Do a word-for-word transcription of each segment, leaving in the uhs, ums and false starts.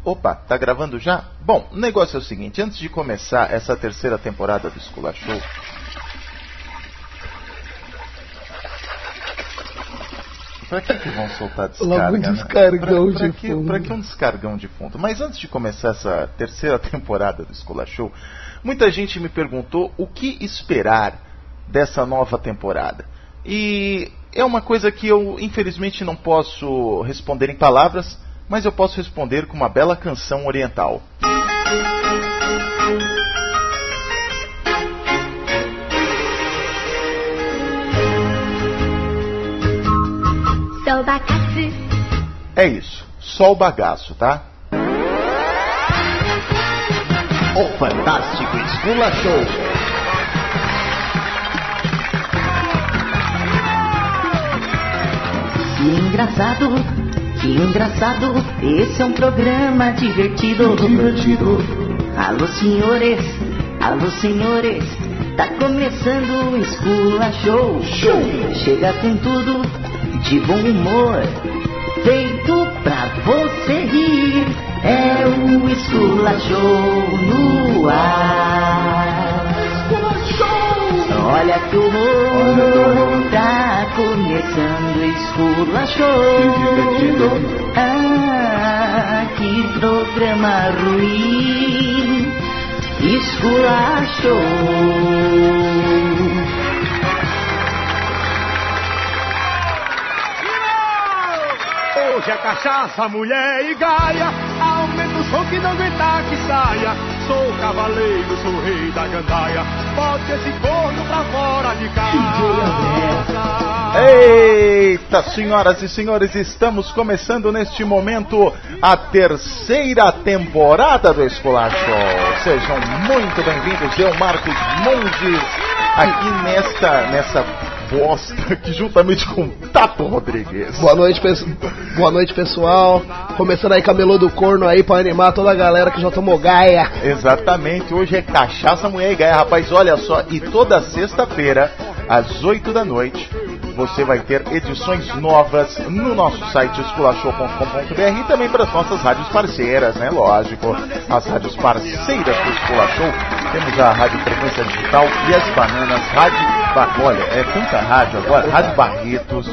Opa, tá gravando já? Bom, o negócio é o seguinte, antes de começar essa terceira temporada do Esculachou, pra que que vão soltar descarga? Logo um descargão né? pra, pra de que, fundo. Pra que um descargão de fundo? Mas antes de começar essa terceira temporada do Esculachou, muita gente me perguntou o que esperar dessa nova temporada. E é uma coisa que eu, infelizmente, não posso responder em palavras, mas eu posso responder com uma bela canção oriental. Sou bagaço. É isso, só o bagaço, tá? O Fantástico Esculachou. Que engraçado, que engraçado, esse é um programa divertido. Divertido. Alô senhores, alô senhores, tá começando o Esculachou. Show. Chega com tudo de bom humor, feito pra você rir. É o Esculachou no ar. Olha que o humor tá começando, Esculachou. Ah, que programa ruim, Esculachou. Hoje é cachaça, mulher e gaia, aumenta o som que não aguentar que saia. Sou cavaleiro, sou rei da gandaia, bote esse corno pra fora de casa. Eita, senhoras e senhores, estamos começando neste momento a terceira temporada do Esculachou. Sejam muito bem-vindos, eu, Marcos Monges, aqui nesta, nessa bosta aqui juntamente com Tato Rodrigues. Boa noite, peço... Boa noite, pessoal. Começando aí camelô do corno aí pra animar toda a galera que já tomou gaia. Exatamente, hoje é cachaça, mulher e gaia, rapaz, olha só, e toda sexta-feira, às oito da noite, você vai ter edições novas no nosso site esculachou ponto com ponto b r e também para as nossas rádios parceiras, né? Lógico, as rádios parceiras do Esculachou. Temos a Rádio Frequência Digital e as Bananas, Rádio... Ba... Olha, é tanta rádio agora, Rádio Barretos,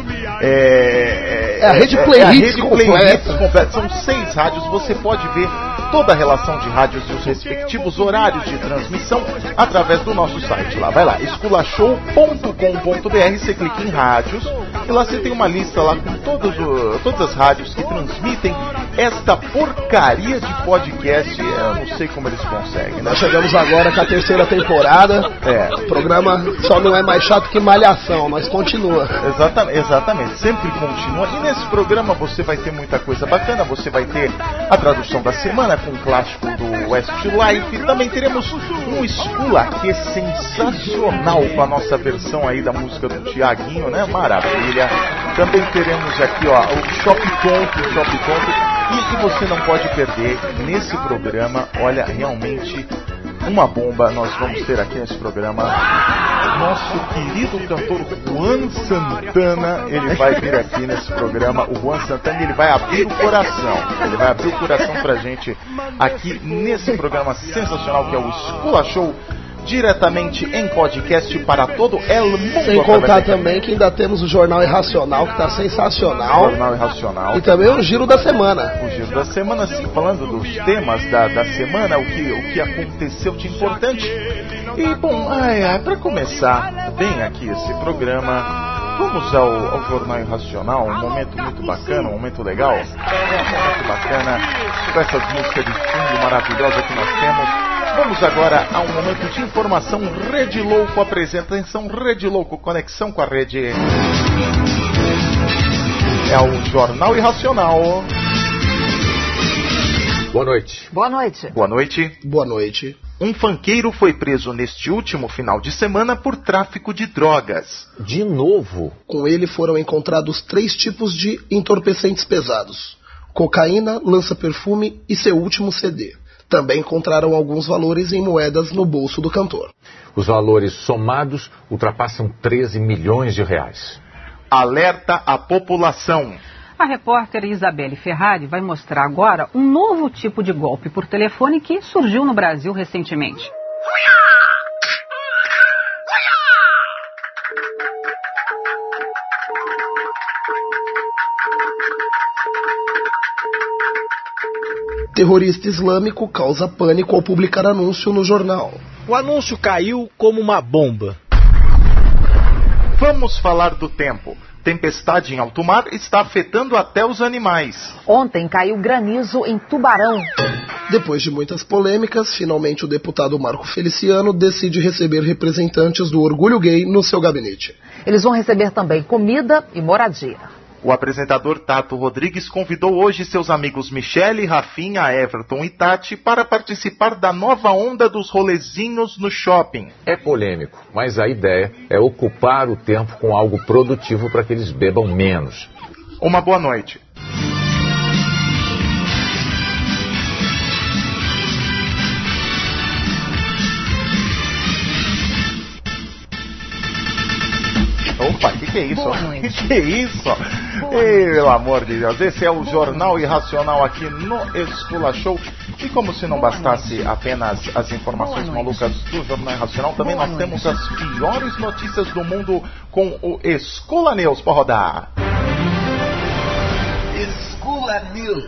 é... É a Rede Play é, é Hits completa. completa. São seis rádios, você pode ver toda a relação de rádios e os respectivos horários de transmissão através do nosso site lá. Vai lá, esculachou ponto com ponto b r, você clica em rádios e lá você tem uma lista lá com todos o, todas as rádios que transmitem esta porcaria de podcast. Eu não sei como eles conseguem, né? Nós chegamos agora com a terceira temporada. É. O programa só não é mais chato que Malhação, mas continua. Exatamente, exatamente, sempre continua. E nesse programa você vai ter muita coisa bacana, você vai ter a tradução da semana com um clássico do Westlife. Também teremos um Escula que é sensacional com a nossa versão aí da música do Tiaguinho, né? Maravilha. Também teremos aqui, ó, o Shop Tonto, Shop Tonto. E, e você não pode perder nesse programa, olha, realmente uma bomba nós vamos ter aqui nesse programa. Nosso querido cantor Juan Santana, ele vai vir aqui nesse programa. O Juan Santana, ele vai abrir o coração. Ele vai abrir o coração pra gente aqui nesse programa sensacional que é o Esculachou, diretamente em podcast para todo el mundo. Sem contar também que ainda temos o Jornal Irracional, que está sensacional. Jornal Irracional. E também o Giro da Semana. O Giro da Semana, sim, falando dos temas da, da semana, o que, o que aconteceu de importante. E, bom, ai, ai, para começar bem aqui esse programa, vamos ao, ao Jornal Irracional, um momento muito bacana, um momento legal, um momento bacana, com essas músicas de fundo maravilhosas que nós temos. Vamos agora a um momento de informação. Rede Louco apresenta, atenção, Rede Louco, conexão com a rede. É o Jornal Irracional. Boa noite. Boa noite. Boa noite. Boa noite. Um funkeiro foi preso neste último final de semana por tráfico de drogas. De novo? Com ele foram encontrados três tipos de entorpecentes pesados: cocaína, lança-perfume e seu último C D. Também encontraram alguns valores em moedas no bolso do cantor. Os valores somados ultrapassam treze milhões de reais. Alerta à população. A repórter Isabelle Ferrari vai mostrar agora um novo tipo de golpe por telefone que surgiu no Brasil recentemente. Terrorista islâmico causa pânico ao publicar anúncio no jornal. O anúncio caiu como uma bomba. Vamos falar do tempo. Tempestade em alto mar está afetando até os animais. Ontem caiu granizo em Tubarão. Depois de muitas polêmicas, finalmente o deputado Marco Feliciano decide receber representantes do orgulho gay no seu gabinete. Eles vão receber também comida e moradia. O apresentador Tato Rodrigues convidou hoje seus amigos Michele, Rafinha, Everton e Tati para participar da nova onda dos rolezinhos no shopping. É polêmico, mas a ideia é ocupar o tempo com algo produtivo para que eles bebam menos. Uma boa noite. Opa, que que é isso? Que que é isso? Ei, pelo amor de Deus, esse é o Jornal Irracional aqui no Escula Show. E como se não bastasse apenas as informações malucas do Jornal Irracional, também nós temos as piores notícias do mundo com o Escula News para rodar. Escula News.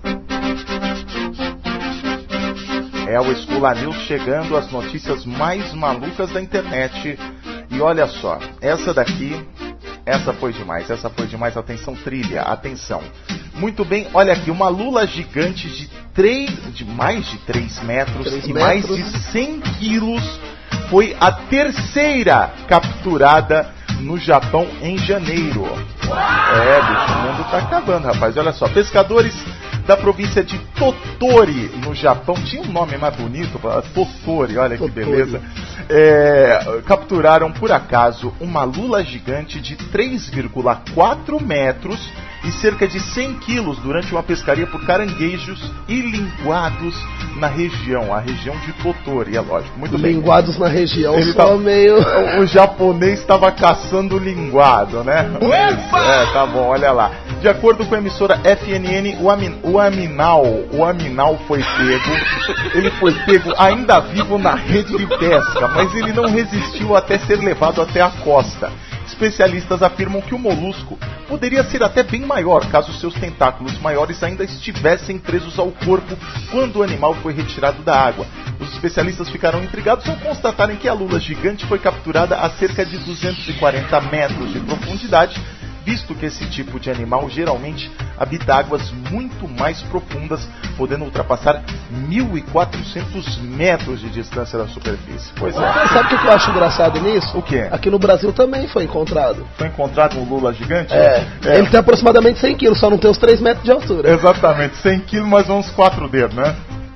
É o Escula News chegando às notícias mais malucas da internet. E olha só, essa daqui, essa foi demais, essa foi demais, atenção trilha, atenção. Muito bem, olha aqui, uma lula gigante de, três, de mais de três metros três e metros. mais de cem quilos foi a terceira capturada no Japão em janeiro. É, bicho, o mundo tá acabando, rapaz, olha só, pescadores da província de Tottori, no Japão, tinha um nome mais bonito, Tottori, olha que Tottori. beleza, é, capturaram por acaso uma lula gigante de três vírgula quatro metros e cerca de cem quilos durante uma pescaria por caranguejos e linguados na região, a região de Tottori, é lógico, muito bem. Linguados na região, Ele só tá, meio... O, o japonês estava caçando linguado, né? É, tá bom, olha lá. De acordo com a emissora F N N, o, Amin, o Aminal, o Aminal foi pego, ele foi pego ainda vivo na rede de pesca, mas ele não resistiu até ser levado até a costa. Especialistas afirmam que o molusco poderia ser até bem maior, caso seus tentáculos maiores ainda estivessem presos ao corpo quando o animal foi retirado da água. Os especialistas ficaram intrigados ao constatarem que a lula gigante foi capturada a cerca de duzentos e quarenta metros de profundidade, visto que esse tipo de animal geralmente habita águas muito mais profundas, podendo ultrapassar mil e quatrocentos metros de distância da superfície. Pois é. Sabe o que eu acho engraçado nisso? O quê? Aqui no Brasil também foi encontrado. Foi encontrado um lula gigante? É, é. Ele tem aproximadamente cem quilos, só não tem os três metros de altura. Exatamente, cem quilos mais uns quatro dedos, né?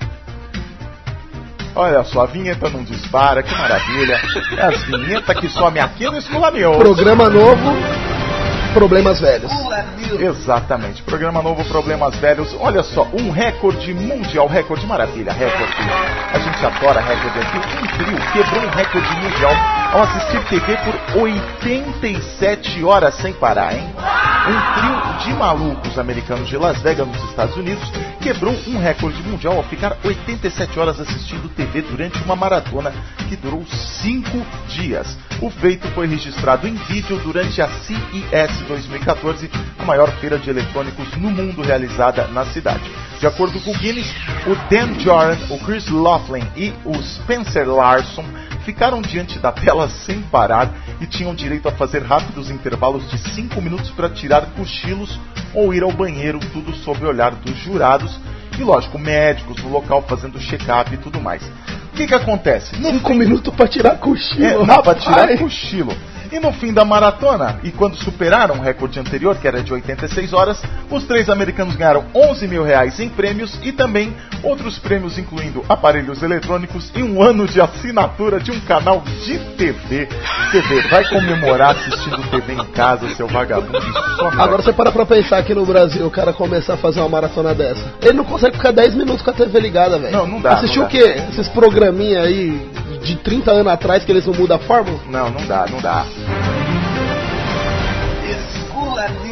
Olha só, a vinheta não dispara, que maravilha. É as vinhetas que some aqui no Escula News. Programa novo, problemas velhos. Exatamente, programa novo, problemas velhos. Olha só, um recorde mundial, recorde maravilha, recorde. A gente adora recorde aqui. Um trio quebrou um recorde mundial ao assistir T V por oitenta e sete horas sem parar, hein? Um trio de malucos americanos de Las Vegas, nos Estados Unidos, quebrou um recorde mundial ao ficar oitenta e sete horas assistindo T V durante uma maratona que durou cinco dias. O feito foi registrado em vídeo durante a C E S dois mil e quatorze, a maior feira de eletrônicos no mundo realizada na cidade. De acordo com o Guinness, o Dan Joran, o Chris Laughlin e o Spencer Larson ficaram diante da tela sem parar e tinham direito a fazer rápidos intervalos de cinco minutos para tirar cochilos ou ir ao banheiro, tudo sob o olhar dos jurados e, lógico, médicos no local fazendo check-up e tudo mais. O que que acontece? Cinco minutos para tirar cochilo. É, não, para tirar cochilo. E no fim da maratona, e quando superaram o recorde anterior, que era de oitenta e seis horas, os três americanos ganharam onze mil reais em prêmios e também outros prêmios, incluindo aparelhos eletrônicos e um ano de assinatura de um canal de T V. T V, vai comemorar assistindo T V em casa, seu vagabundo. Agora você para pra pensar aqui no Brasil, o cara começar a fazer uma maratona dessa. Ele não consegue ficar dez minutos com a T V ligada, velho. Não, não dá. Assistiu não o quê? Esses programinha aí de trinta anos atrás que eles não mudam a fórmula? Não, não dá, não dá. Escula News.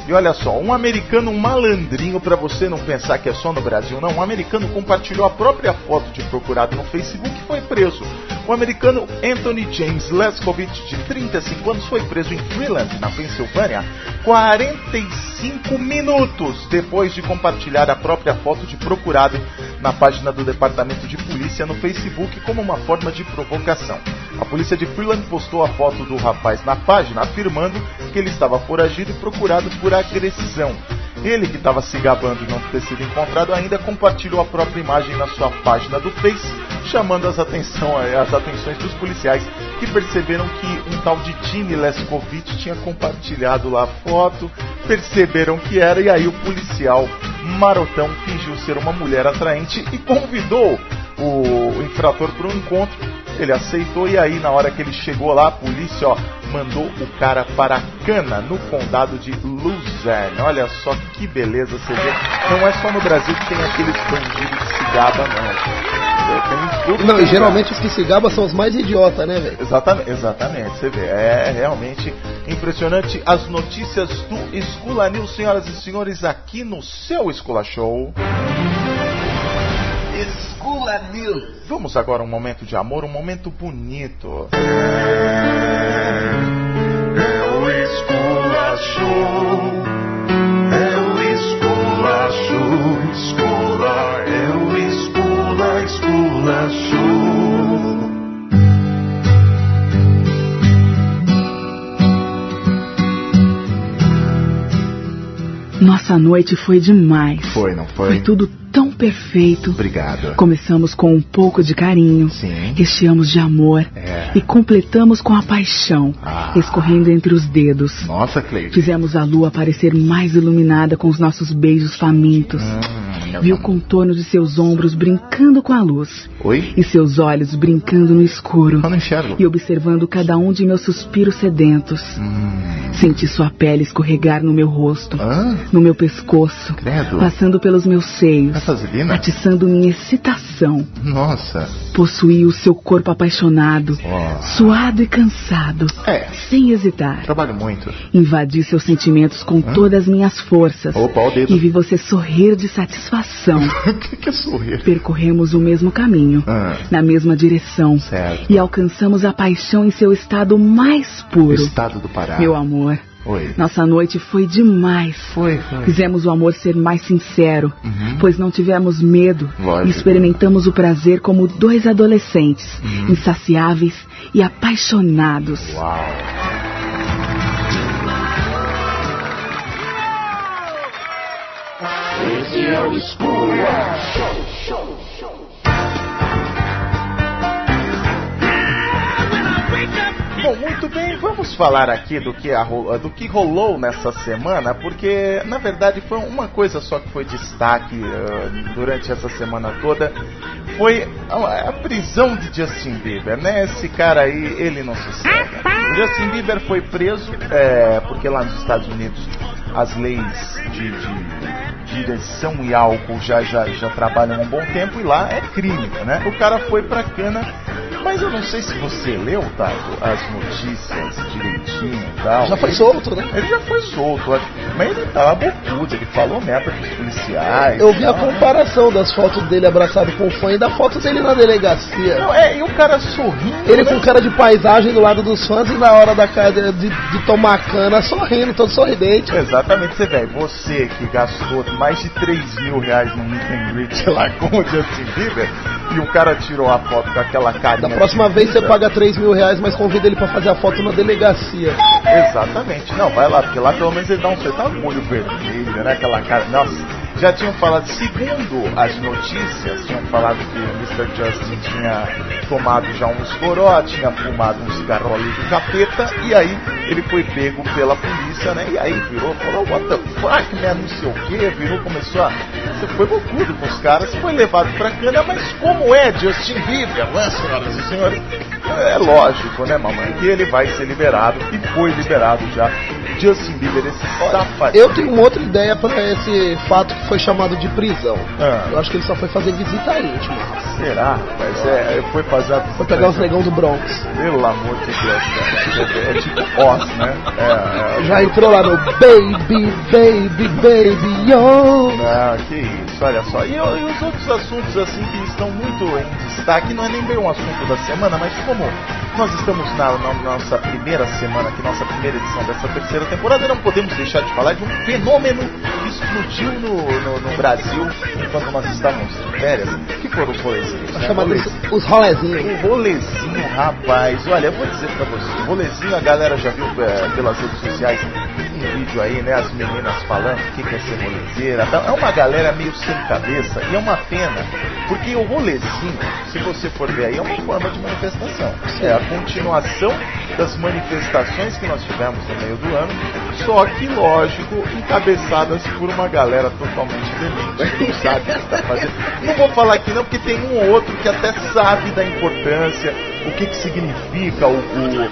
E olha só, um americano malandrinho, para você não pensar que é só no Brasil, não, um americano compartilhou a própria foto de procurado no Facebook e foi preso. O americano Anthony James Leskovich, de trinta e cinco anos, foi preso em Freeland, na Pensilvânia, quarenta e cinco minutos depois de compartilhar a própria foto de procurado na página do Departamento de Polícia no Facebook como uma forma de provocação. A polícia de Freeland postou a foto do rapaz na página, afirmando que ele estava foragido e procurado por agressão. Ele, que estava se gabando de não ter sido encontrado ainda, compartilhou a própria imagem na sua página do Face, chamando as, atenção, as atenções dos policiais, que perceberam que um tal de Jimmy Leskovich tinha compartilhado lá a foto, perceberam que era, e aí o policial marotão fingiu ser uma mulher atraente e convidou o infrator para um encontro. Ele aceitou, e aí na hora que ele chegou lá, a polícia ó, mandou o cara para a cana, no condado de Luzerne. Olha só que beleza, você vê. Não é só no Brasil que tem aqueles bandidos que se gabam, não. Tem não, e geralmente os que se gabam são os mais idiotas, né, velho? Exatamente, exatamente, você vê. É realmente impressionante as notícias do Escula News, senhoras e senhores, aqui no seu Escula Show. Escula News. Vamos agora a um momento de amor, um momento bonito. É o Escula Show. É o Escula Show. Escula, é o Escula, Escula Show. Nossa noite foi demais. Foi, não foi? Foi tudo tão perfeito. Obrigado. Começamos com um pouco de carinho. Sim. Recheamos de amor. É. E completamos com a paixão, ah. escorrendo entre os dedos. Nossa, Cleide. Fizemos a lua parecer mais iluminada com os nossos beijos famintos. Hum, Vi o contorno de seus ombros brincando com a luz. Oi? E seus olhos brincando no escuro. Eu não enxergo. E observando cada um de meus suspiros sedentos. Hum. Senti sua pele escorregar no meu rosto, ah? no meu pescoço, Credo. passando pelos meus seios, Vaselina? atiçando minha excitação. Nossa. Possuí o seu corpo apaixonado, oh. suado e cansado, é. sem hesitar. Trabalho muito. Invadi seus sentimentos com Hã? todas as minhas forças. Opa, o dedo. E vi você sorrir de satisfação. O que, que é sorrir? Percorremos o mesmo caminho, ah. na mesma direção. Certo. E alcançamos a paixão em seu estado mais puro. Estado do Pará. Meu amor. Oi. Nossa noite foi demais. Foi, foi. Fizemos o amor ser mais sincero, uhum. pois não tivemos medo. Lógico. E experimentamos o prazer como dois adolescentes, uhum. insaciáveis e apaixonados. Uau. Esse é o Escula Show, show, show. Bom, muito bem, vamos falar aqui do que, a, do que rolou nessa semana, porque na verdade foi uma coisa só que foi destaque uh, durante essa semana toda, foi a, a prisão de Justin Bieber, né? Esse cara aí, ele não se cega. O Justin Bieber foi preso, é, porque lá nos Estados Unidos as leis de, de direção e álcool já, já, já trabalham há um bom tempo e lá é crime, né? O cara foi pra cana. Mas eu não sei se você leu, Tato, as notícias direitinho e tal. Já foi solto, né? Ele já foi solto, acho. Mas ele tava bocudo, ele falou merda pros policiais. Eu vi a comparação das fotos dele abraçado com o fã e da foto dele na delegacia. Não, é, e o cara sorrindo. Ele né? com cara de paisagem do lado dos fãs e na hora da cara de, de tomar cana sorrindo, todo sorridente. Exatamente, você vê, você que gastou mais de três mil reais no meet and greet lá com o Justin Bieber e o cara tirou a foto com aquela carinha. Da próxima vez você paga três mil reais, mas convida ele pra fazer a foto na delegacia. Exatamente. Não, vai lá, porque lá pelo menos ele dá um certo olho vermelho, né? Aquela cara. Nossa. Já tinham falado, segundo as notícias, tinham falado que o mister Justin tinha tomado já uns goró, tinha fumado um cigarro ali do capeta, e aí ele foi pego pela polícia, né? E aí virou, falou, what the fuck, né? Não sei o que, virou, começou a... Você foi bocudo com os caras, foi levado pra cana, mas como é Justin Bieber, né, senhoras e senhores? É lógico, né, mamãe? Que ele vai ser liberado, e foi liberado já. Justin Bieber, esse safadinho. Eu tenho uma outra ideia pra esse fato que foi chamado de prisão. Ah. Eu acho que ele só foi fazer visita íntima. Será? Mas é, foi fazer a visita. Foi pegar os negão do Bronx. Pelo amor de Deus, cara. É, é tipo Oz, né? É, é... Já entrou lá no Baby, Baby, Baby, yo! Não, que isso, olha só. E, e os outros assuntos, assim, que estão muito em destaque, não é nem bem um assunto da semana, mas como nós estamos na, na nossa primeira semana, aqui, nossa primeira edição dessa terceira temporada, não podemos deixar de falar de um fenômeno que explodiu no, no, no Brasil enquanto nós estávamos de férias, que foram os rolezinhos, né? Chamados os rolezinhos. O rolezinho, rapaz, olha, eu vou dizer pra você, o rolezinho a galera já viu é, pelas redes sociais, um vídeo aí, né, as meninas falando o que, que é ser rolezeira, é uma galera meio sem cabeça, e é uma pena, porque o rolezinho, se você for ver aí, é uma forma de manifestação, é a continuação das manifestações que nós tivemos no meio do ano, só que, lógico, encabeçadas por uma galera totalmente demente, que não sabe o que está fazendo. Não vou falar aqui não, porque tem um ou outro que até sabe da importância, o que, que significa o,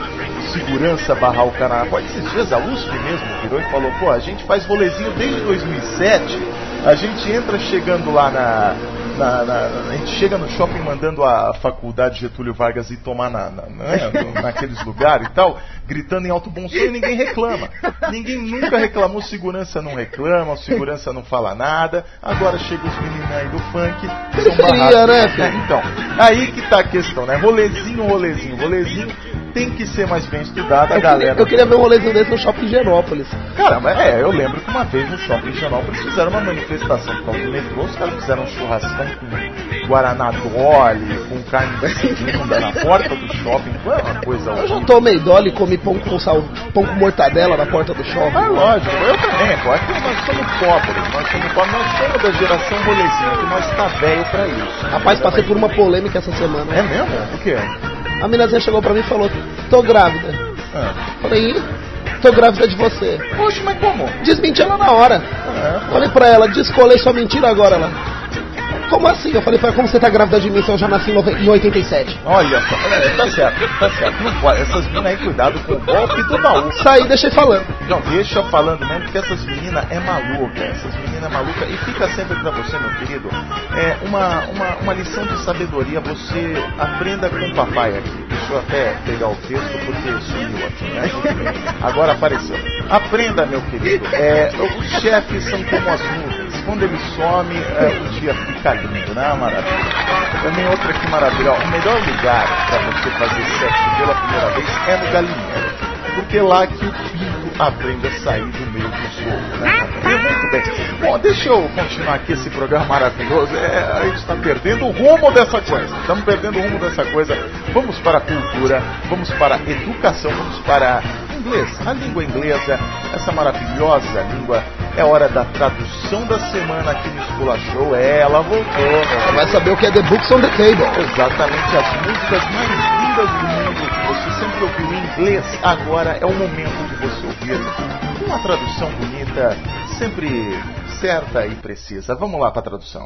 o segurança barrar o carnaval. Esses dias a U S P mesmo virou e falou, pô, a gente faz rolezinho desde dois mil e sete, a gente entra chegando lá na... Na, na, a gente chega no shopping mandando a faculdade Getúlio Vargas ir tomar na, na, né, naqueles lugares e tal, gritando em alto bom som e ninguém reclama. Ninguém nunca reclamou, segurança não reclama, o segurança não fala nada. Agora chega os meninos aí do funk, são barrados, né, filho? Então, aí que tá a questão, né? Rolezinho, rolezinho, rolezinho. Tem que ser mais bem estudada, a galera. Eu queria ver um rolezinho desse no Shopping Higienópolis. Caramba, é, eu lembro que uma vez no Shopping Higienópolis fizeram uma manifestação por causa do metrô, os caras fizeram um churrascão com Guaraná Dolly, com carne de segunda na porta do shopping, foi uma coisa horrível. Eu já tomei Dolly e comi pão com sal, pão com mortadela na porta do shopping. Ah, lógico, eu também, pô, aqui nós somos pobres, nós somos pobres, nós somos da geração rolezinha, que nós tá velho pra isso. Rapaz, passei por uma polêmica essa semana. É mesmo? O quê? A minazinha chegou pra mim e falou, tô grávida. Ah. Falei, ih, tô grávida de você. Poxa, mas como? Desmenti ela na hora. É. Falei pra ela, descolei sua mentira agora. Ela, como assim? Eu falei pra ela, como você tá grávida de mim se eu já nasci em oitenta e sete? Olha só, é, tá certo, tá certo. Não pode, essas meninas aí, cuidado com o golpe do baú. Saí, deixei falando. Não, deixa falando mesmo, porque essas meninas é maluca, essas meninas é maluca. E fica sempre pra você, meu querido, é uma, uma, uma lição de sabedoria, você aprenda com o papai aqui. Deixa eu até pegar o texto, porque sumiu aqui, né? Agora apareceu. Aprenda, meu querido, é, os chefes são como as nuvens. Quando ele some, é, o dia fica lindo, né? Maravilha. Também outra que maravilha. O melhor lugar para você fazer sexo pela primeira vez é no galinheiro. Porque é lá que o pinto aprende a sair do meio do solo, né? E muito bem. Bom, deixa eu continuar aqui esse programa maravilhoso. É, a gente está perdendo o rumo dessa coisa. Estamos perdendo o rumo dessa coisa. Vamos para a cultura, vamos para a educação, vamos para inglês, a língua inglesa, essa maravilhosa língua. É hora da tradução da semana aqui no Escola Show. É, ela voltou. Ela vai saber o que é The Books on the Table. Exatamente, as músicas mais lindas do mundo que você sempre ouviu em inglês. Agora é o momento de você ouvir uma tradução bonita, sempre certa e precisa. Vamos lá para a tradução.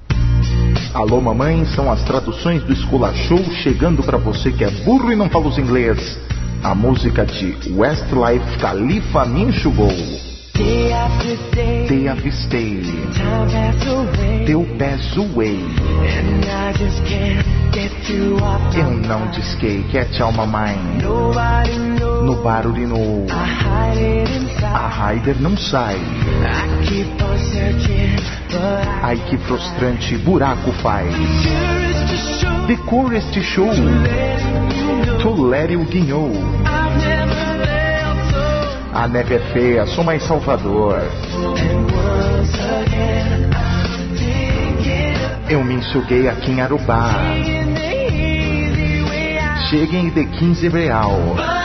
Alô, mamãe, são as traduções do Escola Show chegando para você que é burro e não fala os inglês. A música de Westlife, Khalifa me enxugou. Te avistei, teu pé zoei, eu não disquei, catch all my mind, no barulho, a rider não sai, ai que frustrante, buraco faz, the chorus show, to let you guinhou. A neve é feia, sou mais Salvador. Eu me enxuguei aqui em Arubá. Cheguem de quinze real.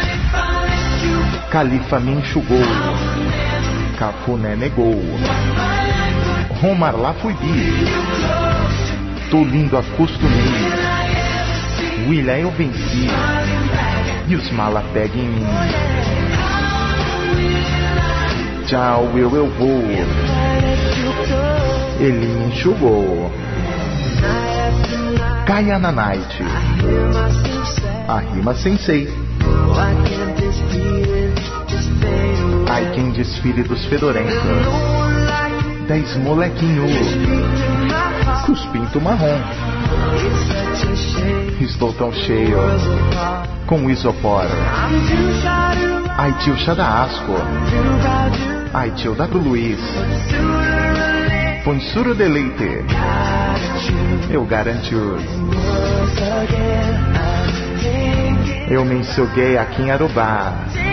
Khalifa me enxugou. Cafuné negou. Romar lá fui bi. Tô lindo, acostumei. William eu venci. E os mala pegam em mim. Tchau, eu, eu vou. Ele me enxugou. Caia na night. A rima sensei. Ai, quem desfile dos fedorentos. Dez molequinho, com os pinto marrom. Estou tão cheio, com isopor. Ai tio chá da asco. Ai tio dá pro Luiz. Põe suro de leite. Eu garanto. Eu me enxuguei aqui em Arubá.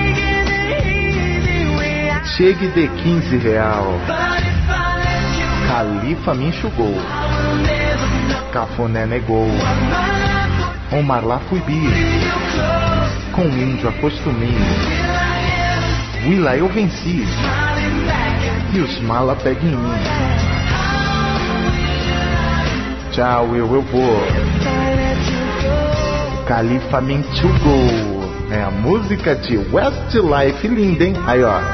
Chegue de quinze real. Califa me enxugou. Cafuné negou. Omar lá fui bi. Com o índio acostumei. Willa eu venci. E os mala pegam em mim. Tchau, eu, eu vou. Califa me enxugou. É a música de Westlife, linda, hein? Aí, ó.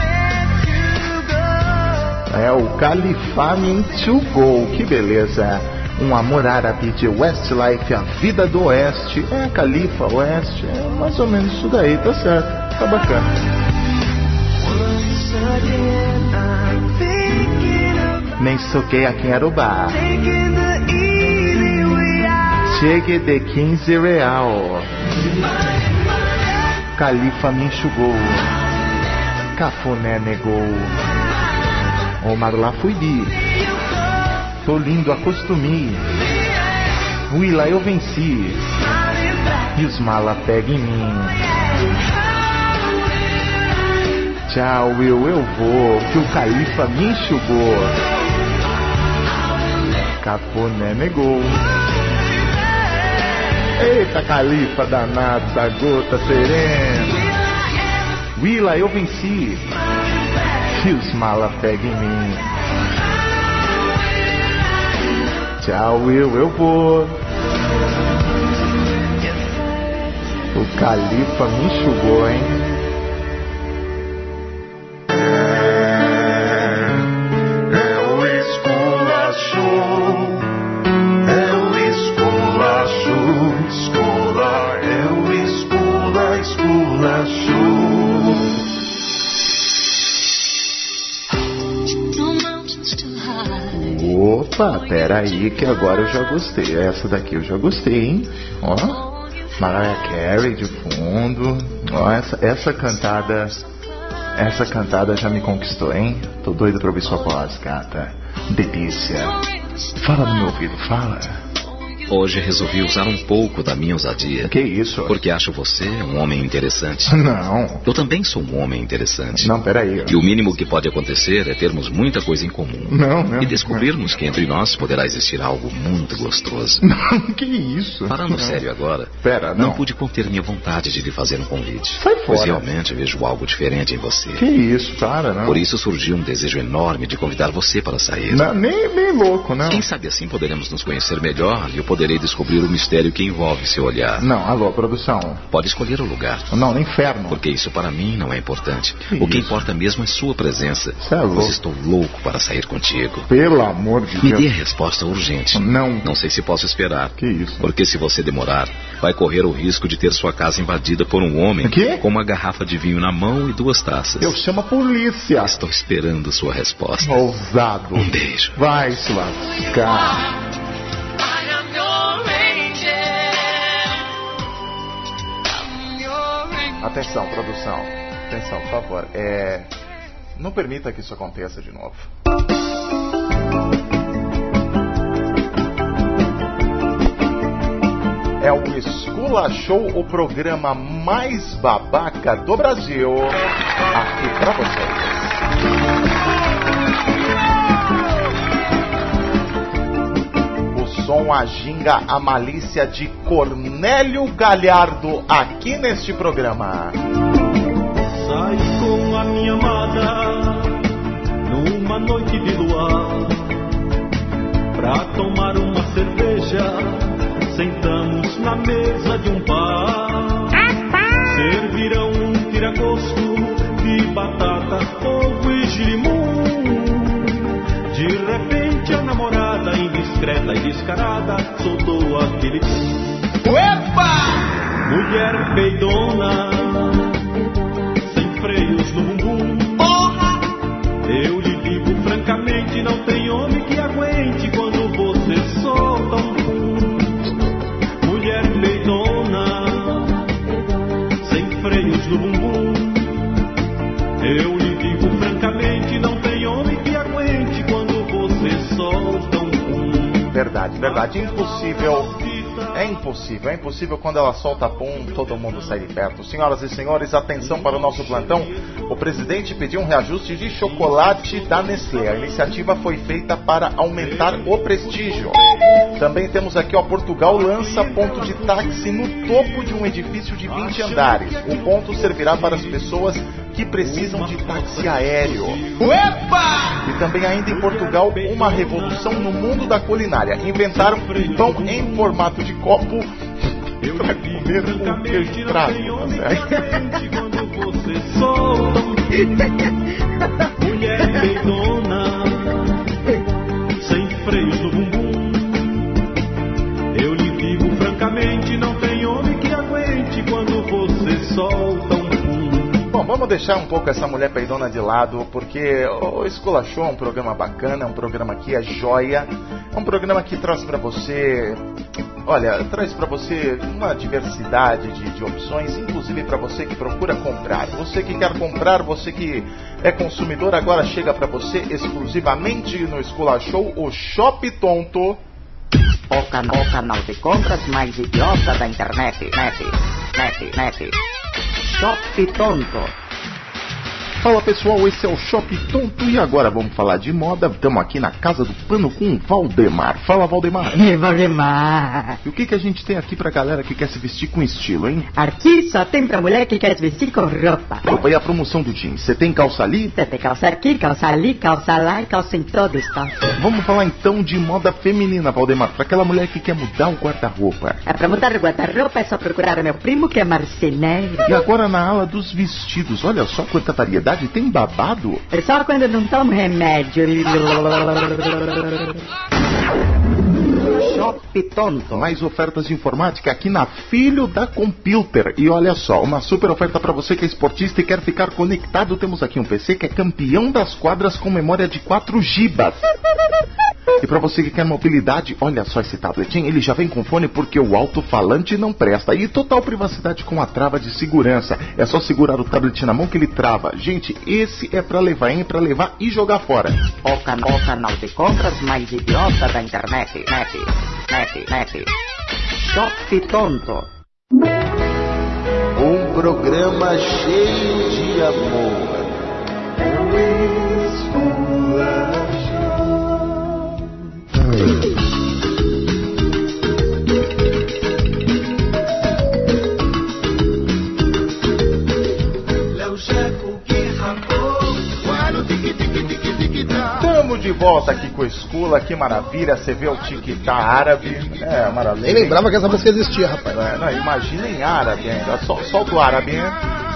É o Califa me enxugou. Que beleza. Um amor árabe de Westlife, a vida do Oeste. É, Califa, Oeste. É mais ou menos isso daí, tá certo. Tá bacana. Nem soquei aqui em Arubá. Chegue de quinze real. Califa me enxugou. Cafuné negou. Omar lá fui bi. Tô lindo, acostumei. Willa eu venci. E os mala pegam em mim. Tchau, eu, eu vou. Que o Califa me enxugou. Cafuné negou. Eita, Califa danado da gota serena. Willa eu venci. E os mala pegam em mim. Tchau, eu, eu vou. O Califa me enxugou, hein? É o esculacho. É o esculacho. Escula, é o escula, esculacho. Opa, peraí que agora eu já gostei. Essa daqui eu já gostei, hein? Ó, Mariah Carey de fundo. Ó, essa, essa cantada, essa cantada já me conquistou, hein? Tô doido pra ouvir sua voz, gata. Delícia. Fala no meu ouvido, fala. Hoje resolvi usar um pouco da minha ousadia. Que isso? Porque acho você um homem interessante. Não. Eu também sou um homem interessante. Não, peraí. E o mínimo que pode acontecer é termos muita coisa em comum. Não, não. E descobrirmos não. que entre nós poderá existir algo muito gostoso. Não, que isso? Falando não. sério agora. Pera, não. Não pude conter minha vontade de lhe fazer um convite. Sai fora. Pois realmente vejo algo diferente em você. Que isso, para, não. Por isso surgiu um desejo enorme de convidar você para sair. Não, nem, nem louco, não. Quem sabe assim poderemos nos conhecer melhor e eu poderei descobrir o mistério que envolve seu olhar. Não, alô, produção. Pode escolher o lugar. Não, no inferno. Porque isso para mim não é importante. Que o que isso? importa mesmo é sua presença. É louco. Pois estou louco para sair contigo. Pelo amor de Me Deus. dê a resposta urgente. Não. Não sei se posso esperar. Que isso? Porque se você demorar, vai correr o risco de ter sua casa invadida por um homem que? com uma garrafa de vinho na mão e duas taças. Eu chamo a polícia. Estou esperando sua resposta. Ousado. Um beijo. Vai se lascar. Atenção, produção. Atenção, por favor. É... Não permita que isso aconteça de novo. É o Escula Show, o programa mais babaca do Brasil. Aqui pra vocês. O som, a ginga, a malícia de Cornélio Galhardo aqui neste programa. Saí com a minha amada numa noite de luar pra tomar uma cerveja. Sentamos na mesa de um bar. Servirão um tiragosto de batata, ovo e girimum. De repente a namorada, indiscreta e descarada, soltou aquele tum. Epa! Mulher peidona, sem freios no bumbum. Porra! Eu lhe digo francamente francamente não tem homem que aguente quando você solta um pum. Mulher peidona, sem freios no bumbum. Eu lhe digo francamente, não tem homem que aguente quando você solta um pum. Verdade, verdade, impossível. É impossível, é impossível quando ela solta pum, todo mundo sai de perto. Senhoras e senhores, atenção para o nosso plantão. O presidente pediu um reajuste de chocolate da Nestlé. A iniciativa foi feita para aumentar o prestígio. Também temos aqui, ó, Portugal lança ponto de táxi no topo de um edifício de vinte andares. O ponto servirá para as pessoas que precisam de táxi aéreo. Opa! E também ainda em Portugal, uma revolução no mundo da culinária. Inventaram um pão em formato de copo para comer um queijo de prato. Mulher peidona, sem freios no bumbum. Eu lhe digo francamente, não tem homem que aguente quando você solta um pum. Bom, vamos deixar um pouco essa mulher peidona de lado, porque o Escola Show é um programa bacana, é um programa que é joia, é um programa que traz pra você, olha, traz pra você uma diversidade de, de opções, inclusive pra você que procura comprar. Você que quer comprar, você que é consumidor, agora chega pra você exclusivamente no Escola Show, o Shop Tonto. O canal, o canal de compras mais idiota da internet. Net, net, net. Shop Tonto. Fala pessoal, esse é o Shop Tonto e agora vamos falar de moda. Estamos aqui na Casa do Pano com o Valdemar. Fala, Valdemar. É, Valdemar. E o que, que a gente tem aqui pra galera que quer se vestir com estilo, hein? Aqui só tem pra mulher que quer se vestir com roupa. Roupa e a promoção do jeans. Você tem calça ali? Você tem calça aqui, calça ali, calça lá e calça em todos, tá? Vamos falar então de moda feminina, Valdemar, pra aquela mulher que quer mudar o guarda-roupa. É, pra mudar o guarda-roupa é só procurar o meu primo que é marceneiro. E agora na ala dos vestidos, olha só quanta variedade. Tem babado? É só quando eu não tomo remédio. Shop Tonto. Mais ofertas de informática aqui na Filho da Computer. E olha só, uma super oferta para você que é esportista e quer ficar conectado. Temos aqui um P C que é campeão das quadras com memória de quatro gigas. E para você que quer mobilidade, olha só esse tabletinho, ele já vem com fone porque o alto-falante não presta. E total privacidade com a trava de segurança. É só segurar o tablet na mão que ele trava. Gente, esse é para levar, hein? Para levar e jogar fora. O, can o canal de compras mais idiota da internet. Net, net, net. Shop Tonto. Um programa cheio de amor. Estamos de volta aqui com a Escola, que maravilha, você vê o tic-tac árabe, é maravilha. Nem lembrava que essa música existia, rapaz. É, não, imagina em árabe ainda, Sol, solta o árabe, hein?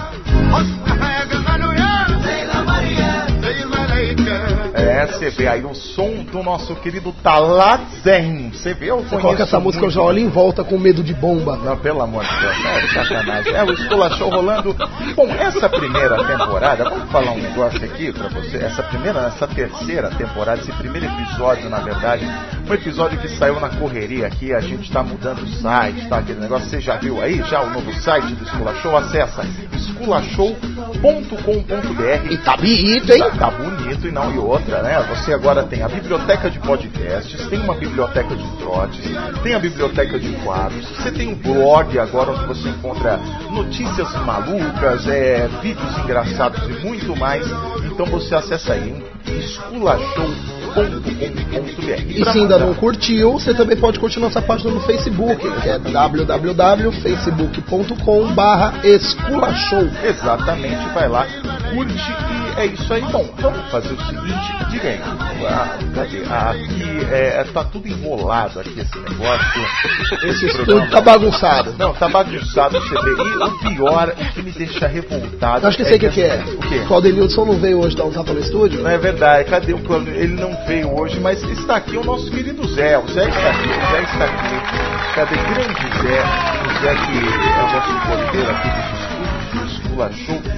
É, você vê aí o som do nosso querido Talazen. Você vê, eu Você coloca essa música, muito... eu já olho em volta com medo de bomba. Não, pelo amor de Deus, é sacanagem. É o Escola Show rolando. Bom, essa primeira temporada, vamos falar um negócio aqui pra você. Essa primeira, essa terceira temporada, esse primeiro episódio, na verdade, um episódio que saiu na correria aqui. A gente tá mudando o site, tá? Aquele negócio, você já viu aí, já o novo site do Escola Show? Acessa escola show ponto com ponto b r. E tá bonito, hein? Tá, tá bonito, e não, e outra, né? Você agora tem a biblioteca de podcasts, tem uma biblioteca de trotes, tem a biblioteca de quadros, você tem um blog agora onde você encontra notícias malucas, é, vídeos engraçados e muito mais. Então você acessa aí, hein? escola show ponto com ponto b r. E se ainda não curtiu, você também pode curtir nossa página no Facebook, que é w w w ponto facebook ponto com barra escola show. Exatamente, vai lá, curte e é isso aí. Bom, vamos fazer o seguinte, diga aí, ah, cadê? Ah, aqui é, tá tudo enrolado aqui esse negócio. Esse estúdio tá bagunçado. Não, tá bagunçado, você vê. E o pior, o que me deixa revoltado. Eu acho que eu sei o é que, que é. O quê? O Claudenilson não veio hoje dar um tapa no estúdio? Não é verdade, cadê o Claudenilson? Ele não veio hoje, mas está aqui o nosso querido Zé. O Zé está aqui, o Zé está aqui. Cadê? Grande Zé. O Zé que é o nosso porteiro aqui do Escola Show. Tudo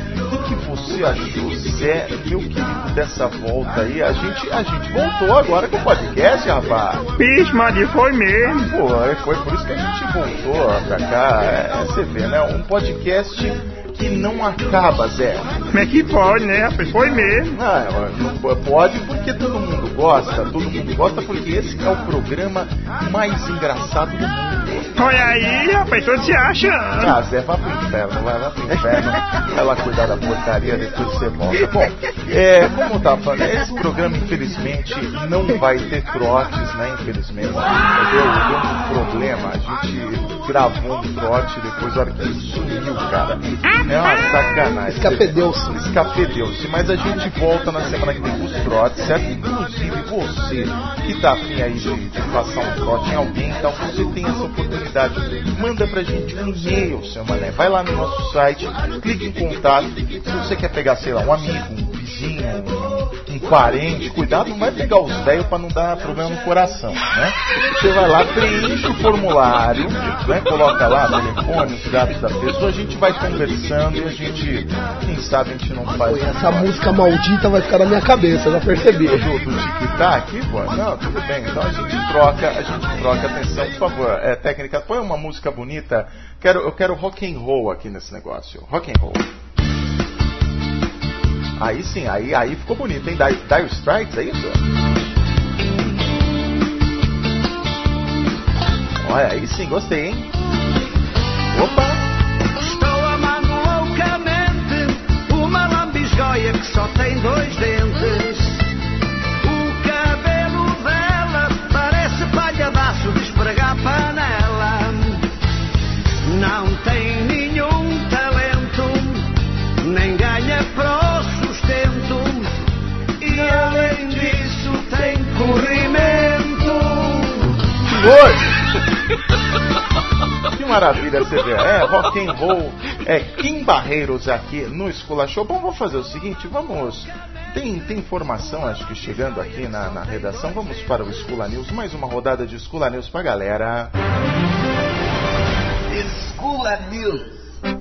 que você achou, Zé, meu querido, dessa volta aí? A gente, a gente voltou agora com o podcast, rapaz. Bicho, Maria, foi mesmo. Pô, foi por isso que a gente voltou pra cá. É, você vê, né? Um podcast que não acaba, Zé. Como é que pode, né, rapaz? Foi mesmo. Ah, pode porque todo mundo gosta. Todo mundo gosta porque esse é o programa mais engraçado do mundo. Olha aí, rapaz, todo se acha. Ah, Zé, vai pro inferno, vai lá pro inferno. Vai lá cuidar da porcaria, depois você volta. Bom, é, como eu tava falando, esse programa, infelizmente, não vai ter trotes, né? Infelizmente. Deu, deu um problema. A gente gravou um trote depois, a hora que sumiu, cara. É uma sacanagem. Escapedeu-se. Escapedeu-se. Mas a gente volta na semana que vem com os trotes, certo? Inclusive você que tá afim aí de, de passar um trote em alguém, então você tem essa oportunidade. Manda pra gente um e-mail, seu mané. Vai lá no nosso site, clique em contato. Se você quer pegar, sei lá, um amigo, um vizinho, um, um parente, cuidado, não vai pegar os velhos pra não dar problema no coração, né? Você vai lá, preenche o formulário, né? Coloca lá o telefone, os dados da pessoa, a gente vai conversando e a gente, quem sabe a gente não faz. Pô, essa música maldita vai ficar na minha cabeça, já percebi. Do, do tic-tac, pô, não, tudo bem. Então a gente troca, a gente troca, atenção, por favor, é, técnica, põe uma música bonita. Quero, eu quero rock and roll aqui nesse negócio. Rock and roll. Aí sim, aí, aí ficou bonito, hein? Dire, Dire Straits, é isso? Olha, aí sim, gostei, hein? Opa! Estou amando loucamente uma lambisgoia que só tem dois dentes. O cabelo dela parece palhaço de esfregar panela. Não tem nenhum talento, nem ganha pro sustento. E além disso tem corrimento. Oi! Que maravilha, você vê. É, rock and roll. É, Kim Barreiros aqui no Escola Show. Bom, vamos fazer o seguinte, vamos... Tem, tem informação, acho que chegando aqui na, na redação. Vamos para o Escola News. Mais uma rodada de Escola News pra galera. Escola News.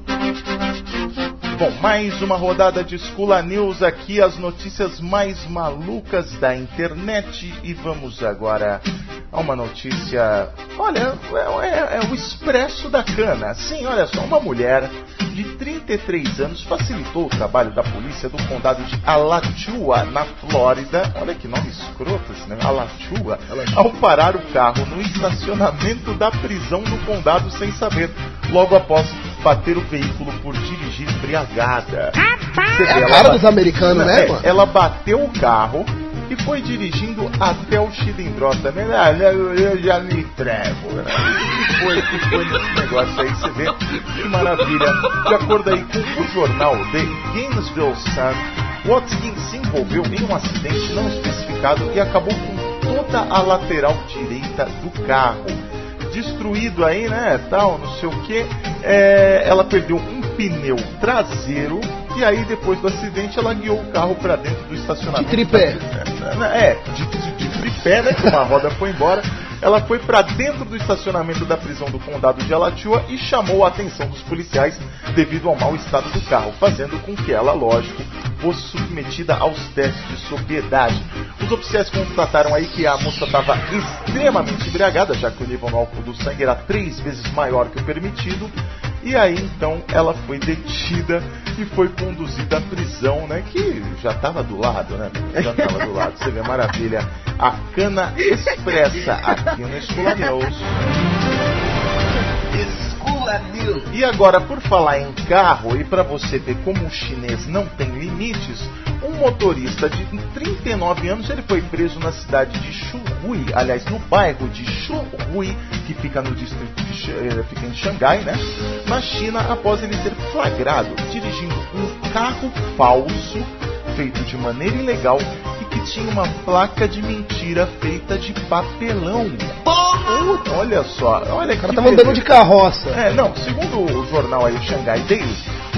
Bom, mais uma rodada de Escola News aqui, as notícias mais malucas da internet. E vamos agora a uma notícia, olha, é, é, é o Expresso da Cana. Sim, olha só, uma mulher de trinta e três anos facilitou o trabalho da polícia do condado de Alachua, na Flórida. Olha que nome escroto esse nome, Alachua. Ao parar o carro no estacionamento da prisão do condado sem saber, logo após bater o veículo por dirigir embriagada. É a cara dos americanos, né, é, mano? Ela bateu o carro e foi dirigindo até o Chilindró também. Ah, eu já me entrego. O que foi, que foi nesse negócio aí? Você vê que maravilha. De acordo aí com o jornal The Gainesville Sun, Watkins se envolveu em um acidente não especificado e acabou com toda a lateral direita do carro. Destruído aí, né, tal, não sei o que. É, ela perdeu um pneu traseiro e aí depois do acidente ela guiou o carro para dentro do estacionamento. De tripé. É, de, de, de tripé, né, que uma roda foi embora. Ela foi para dentro do estacionamento da prisão do condado de Alachua e chamou a atenção dos policiais devido ao mau estado do carro, fazendo com que ela, lógico, fosse submetida aos testes de sobriedade. Os oficiais constataram aí que a moça estava extremamente embriagada, já que o nível no álcool do sangue era três vezes maior que o permitido. E aí, então, ela foi detida e foi conduzida à prisão, né? Que já estava do lado, né? Já estava do lado. Você vê, maravilha. A cana expressa aqui no Escola News. Escola News. E agora, por falar em carro, e para você ver como o chinês não tem limites, um motorista de trinta e nove anos, ele foi preso na cidade de Xurui, aliás, no bairro de Xurui, que fica no distrito de, fica em Xangai, né? Na China, após ele ser flagrado dirigindo um carro falso, feito de maneira ilegal e que tinha uma placa de mentira feita de papelão. Porra! Olha só, olha que o cara tava andando de carroça. É, não, segundo o jornal aí, o Shanghai Daily, o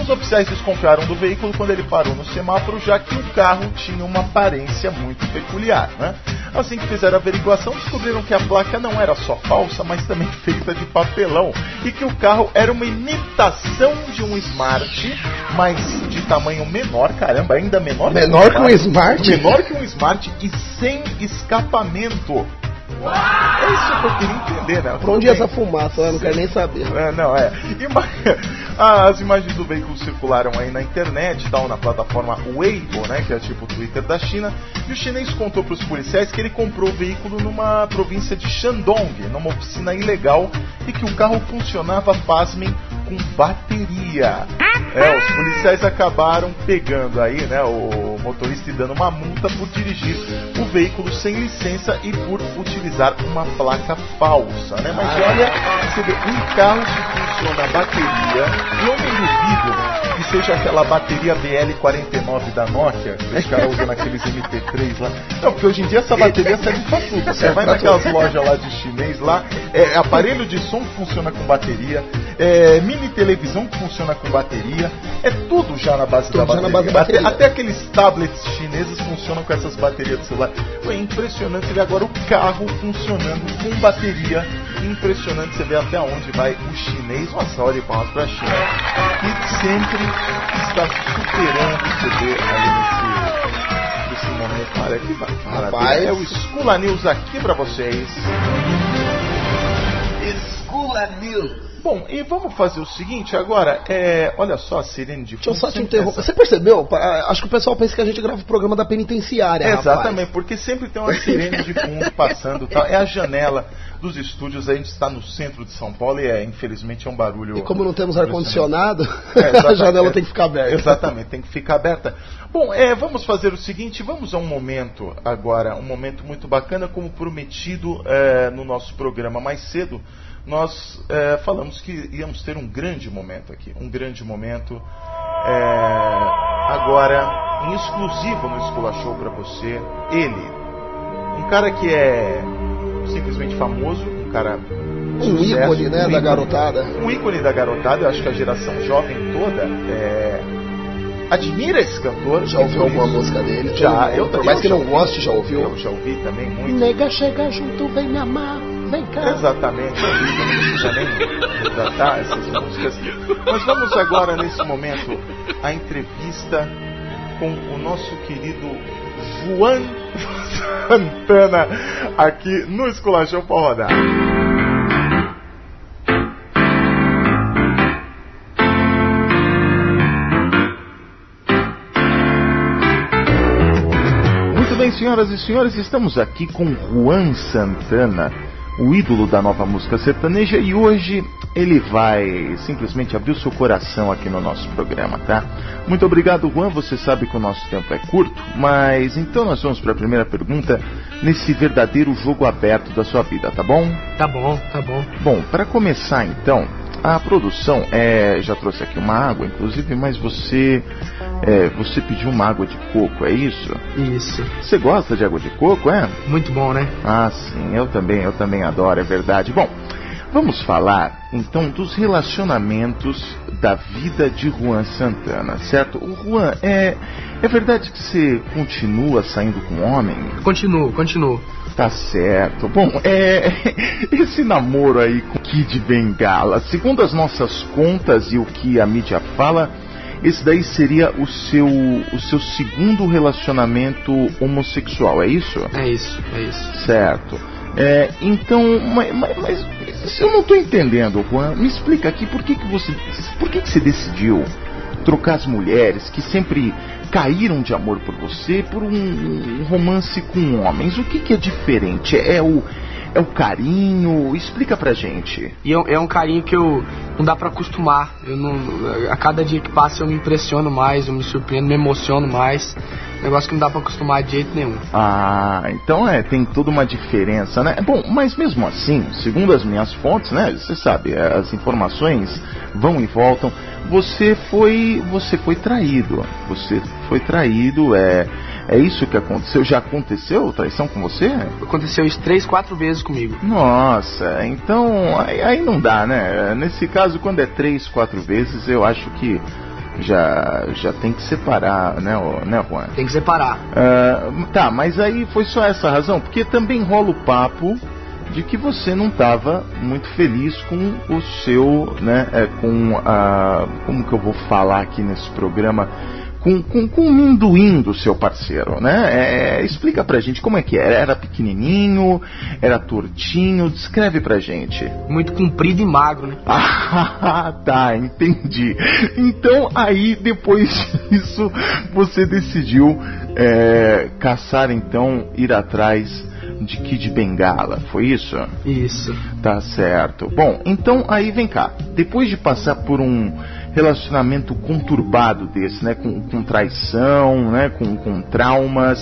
Os oficiais desconfiaram do veículo quando ele parou no semáforo, já que o carro tinha uma aparência muito peculiar, né? Assim que fizeram a averiguação, descobriram que a placa não era só falsa, mas também feita de papelão, e que o carro era uma imitação de um Smart, mas de tamanho menor, caramba, ainda menor, menor que um Smart, menor que um Smart e sem escapamento. É isso que eu queria entender, né? Pra onde é essa fumaça? Eu não quero nem saber. É, não, é. Ima... As imagens do veículo circularam aí na internet, tal, na plataforma Weibo, né? Que é tipo o Twitter da China. E o chinês contou para os policiais que ele comprou o veículo numa província de Shandong, numa oficina ilegal, e que o carro funcionava, pasmem, com bateria. É, os policiais acabaram pegando aí, né, o motorista e dando uma multa por dirigir o veículo sem licença e por utilizar uma placa falsa, né? Mas olha, você vê um carro que funciona a bateria, e eu não duvido que seja aquela bateria B L quarenta e nove da Nokia, que os caras usam naqueles M P três lá. Não, porque hoje em dia essa bateria serve pra tudo. Você vai naquelas lojas lá de chinês lá, é aparelho de som que funciona com bateria, é mini televisão que funciona com bateria, é tudo já na base tudo da bateria. Base da bateria. Até, até aqueles tablets chineses funcionam com essas baterias do celular. Foi impressionante ver agora o carro funcionando com bateria. Impressionante você ver até onde vai o chinês. Uma salva de palmas pra China, que sempre está superando o C D ali nesse, nesse momento. Olha que bacana. É o Escula News aqui pra vocês. Escula News. Bom, e vamos fazer o seguinte agora, é, olha só a sirene de fundo. Deixa eu só te interromper. Você percebeu? Acho que o pessoal pensa que a gente grava o programa da penitenciária, é, exatamente, rapaz. Porque sempre tem uma sirene de fundo passando, tá? É a janela dos estúdios, a gente está no centro de São Paulo e é, infelizmente é um barulho... E como não temos ar-condicionado, é, a janela tem que ficar aberta. Exatamente, tem que ficar aberta. Bom, é, vamos fazer o seguinte, vamos a um momento agora, um momento muito bacana, como prometido é, no nosso programa mais cedo. Nós é, falamos que íamos ter um grande momento aqui, um grande momento, é, agora em exclusivo no Escola Show para você, ele, um cara que é simplesmente famoso, um cara um sucesso, ícone, né, um da ícone, garotada, um ícone da garotada. Eu acho que a geração jovem toda é, admira esse cantor. Já ouviu alguma música dele? Já, eu, por mais que não goste, já ouviu? Eu já ouvi também muito. Nega, chega junto, vem me amar. Vem cá. Exatamente, eu não precisa nem tratar essas músicas. Mas vamos agora, nesse momento, a entrevista com o nosso querido Juan Santana, aqui no Esculachão para rodar. Muito bem, senhoras e senhores, estamos aqui com Juan Santana, o ídolo da nova música sertaneja, e hoje ele vai simplesmente abrir o seu coração aqui no nosso programa, tá? Muito obrigado, Juan, você sabe que o nosso tempo é curto, mas então nós vamos para a primeira pergunta nesse verdadeiro jogo aberto da sua vida, tá bom? Tá bom, tá bom. Bom, para começar então, a produção, é, já trouxe aqui uma água, inclusive, mas você, é, você pediu uma água de coco, é isso? Isso. Você gosta de água de coco, é? Muito bom, né? Ah, sim, eu também, eu também adoro, é verdade. Bom, vamos falar, então, dos relacionamentos da vida de Juan Santana, certo? O Juan, é, é verdade que você continua saindo com homem? Continuo, continuo. Tá certo. Bom, é, esse namoro aí com Kid Bengala, segundo as nossas contas e o que a mídia fala, esse daí seria o seu, o seu segundo relacionamento homossexual, é isso? É isso, é isso. Certo. É, então, mas, mas, mas eu não estou entendendo, Juan. Me explica aqui por que, que você, por que, que você decidiu trocar as mulheres que sempre caíram de amor por você por um, um romance com homens. O que, que é diferente? É o, é o carinho? Explica pra gente. E é, é um carinho que eu não dá pra acostumar. Eu não, a cada dia que passa eu me impressiono mais, eu me surpreendo, me emociono mais. Negócio que não dá pra acostumar de jeito nenhum. Ah, então é, tem toda uma diferença, né? Bom, mas mesmo assim, segundo as minhas fontes, né? Você sabe, as informações vão e voltam. Você foi, você foi traído. Você foi traído, é, é isso que aconteceu. Já aconteceu traição com você? Aconteceu isso três, quatro vezes comigo. Nossa, então aí, aí não dá, né? Nesse caso, quando é três, quatro vezes, eu acho que já, já tem que separar, né, né, Juan? Tem que separar. Uh, tá, mas aí foi só essa razão? Porque também rola o papo de que você não estava muito feliz com o seu, né, é, com a, como que eu vou falar aqui nesse programa, com, com, com o minduim do seu parceiro, né? É, explica pra gente como é que era. Era pequenininho, era tortinho, descreve pra gente. Muito comprido e magro, né? Ah, tá, entendi. Então aí depois disso você decidiu é, caçar, então, ir atrás de Kid Bengala, foi isso? Isso. Tá certo. Bom, então aí vem cá. Depois de passar por um relacionamento conturbado desse, né, com, com traição, né, com, com traumas,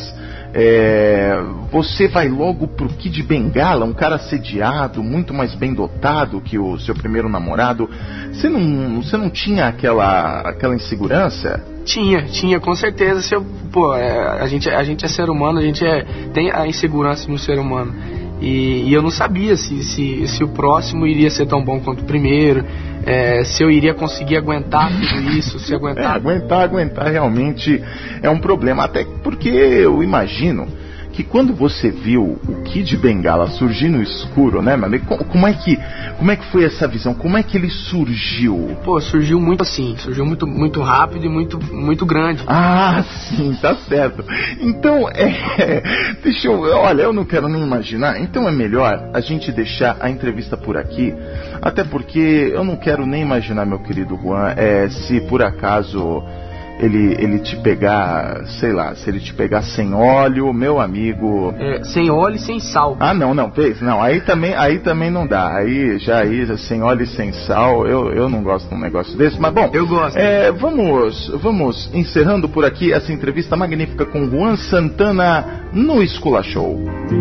é, você vai logo pro Kid Bengala, um cara assediado, muito mais bem dotado que o seu primeiro namorado. Você não, você não tinha aquela, aquela insegurança? Tinha, tinha, com certeza. Se eu, pô, é, a, gente, a gente é ser humano, a gente é, tem a insegurança no ser humano. E, e eu não sabia se, se, se o próximo iria ser tão bom quanto o primeiro, é, se eu iria conseguir aguentar tudo isso, se aguentar... É, aguentar, aguentar realmente é um problema, até porque eu imagino que quando você viu o Kid Bengala surgir no escuro, né, meu amigo, como é que, como é que foi essa visão? Como é que ele surgiu? Pô, surgiu muito assim, surgiu muito, muito rápido e muito, muito grande. Ah, sim, tá certo. Então, é, deixa eu, olha, eu não quero nem imaginar, então é melhor a gente deixar a entrevista por aqui, até porque eu não quero nem imaginar, meu querido Juan, é, se por acaso... Ele, ele te pegar, sei lá, se ele te pegar sem óleo, meu amigo... É, sem óleo e sem sal. Ah, não, não, fez, não, aí também, aí também não dá, aí já aí, sem óleo e sem sal, eu, eu não gosto de um negócio desse, mas bom... Eu gosto. É, vamos, vamos encerrando por aqui essa entrevista magnífica com Juan Santana no Escula Show.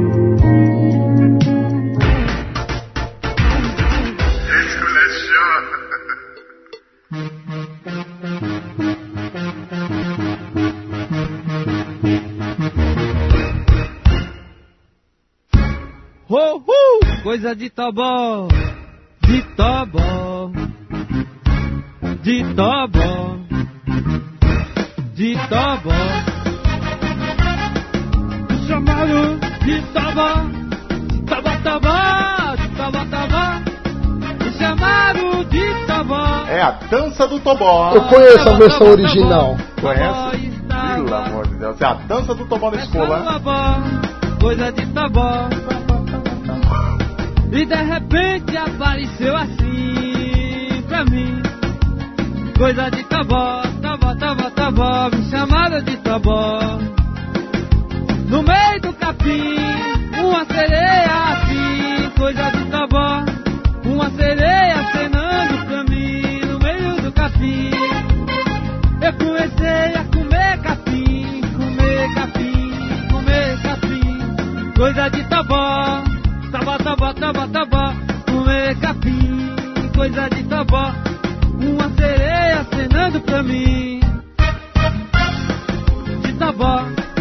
Oh, uh, coisa de tobó, de tobó, de tobó, de tobó, chamado de tobó, tobó, tobó, tobó, tobó, chamado de tobó. É a dança do tobó. Eu conheço a versão original. Conhece? Pelo amor de Deus, é a dança do tobó na escola. Coisa de tobó. E de repente apareceu assim pra mim. Coisa de tobó, tobó, tobó, tobó, me chamaram de tobó. No meio do capim, uma sereia assim. Coisa de tobó, uma sereia acenando pra mim. No meio do capim, eu comecei a comer capim, comer capim, comer capim. Coisa de tobó, tobó, tobó, tobó, tobó, comer capim, coisa de tobó, uma sereia acenando pra mim. De tobó,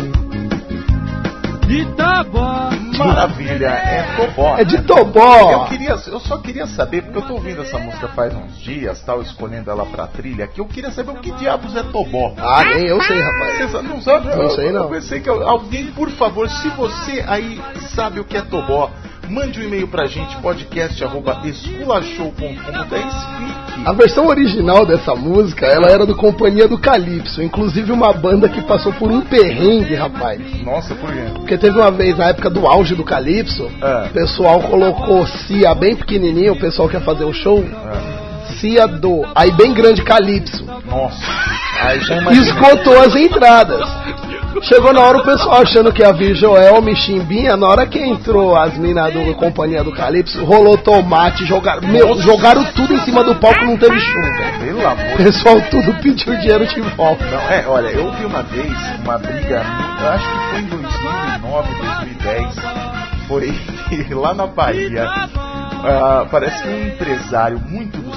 de tobó. Maravilha, é tobó. É de tobó. Eu, queria, eu só queria saber, porque eu tô ouvindo essa música faz uns dias, tal, escolhendo ela pra trilha, que eu queria saber o que diabos é tobó. Ah, nem eu sei, rapaz. Você não sabe? Não sei, não. Eu pensei que alguém, por favor, se você aí sabe o que é tobó, mande um e-mail pra gente, podcast arroba esculachou ponto com, explique. A versão original dessa música, ela era do Companhia do Calypso, inclusive uma banda que passou por um perrengue, rapaz. Nossa, por quê? Porque teve uma vez, na época do auge do Calypso, é. o pessoal colocou Cia bem pequenininho, o pessoal quer fazer o show, é. Cia do, aí bem grande Calypso. Nossa. Aí já esgotou as entradas. Chegou na hora o pessoal achando que ia vir Joel, Michimbinha. Na hora que entrou as minas do Companhia do Calypso, rolou tomate, jogaram, meu, jogaram tudo em cima do palco, não teve chuva. Pelo amor. O pessoal tudo pediu dinheiro de volta. Não, é, olha, eu vi uma vez uma briga, eu acho que foi em dois mil e nove, dois mil e dez, foi lá na Bahia. Uh, parece que um empresário muito do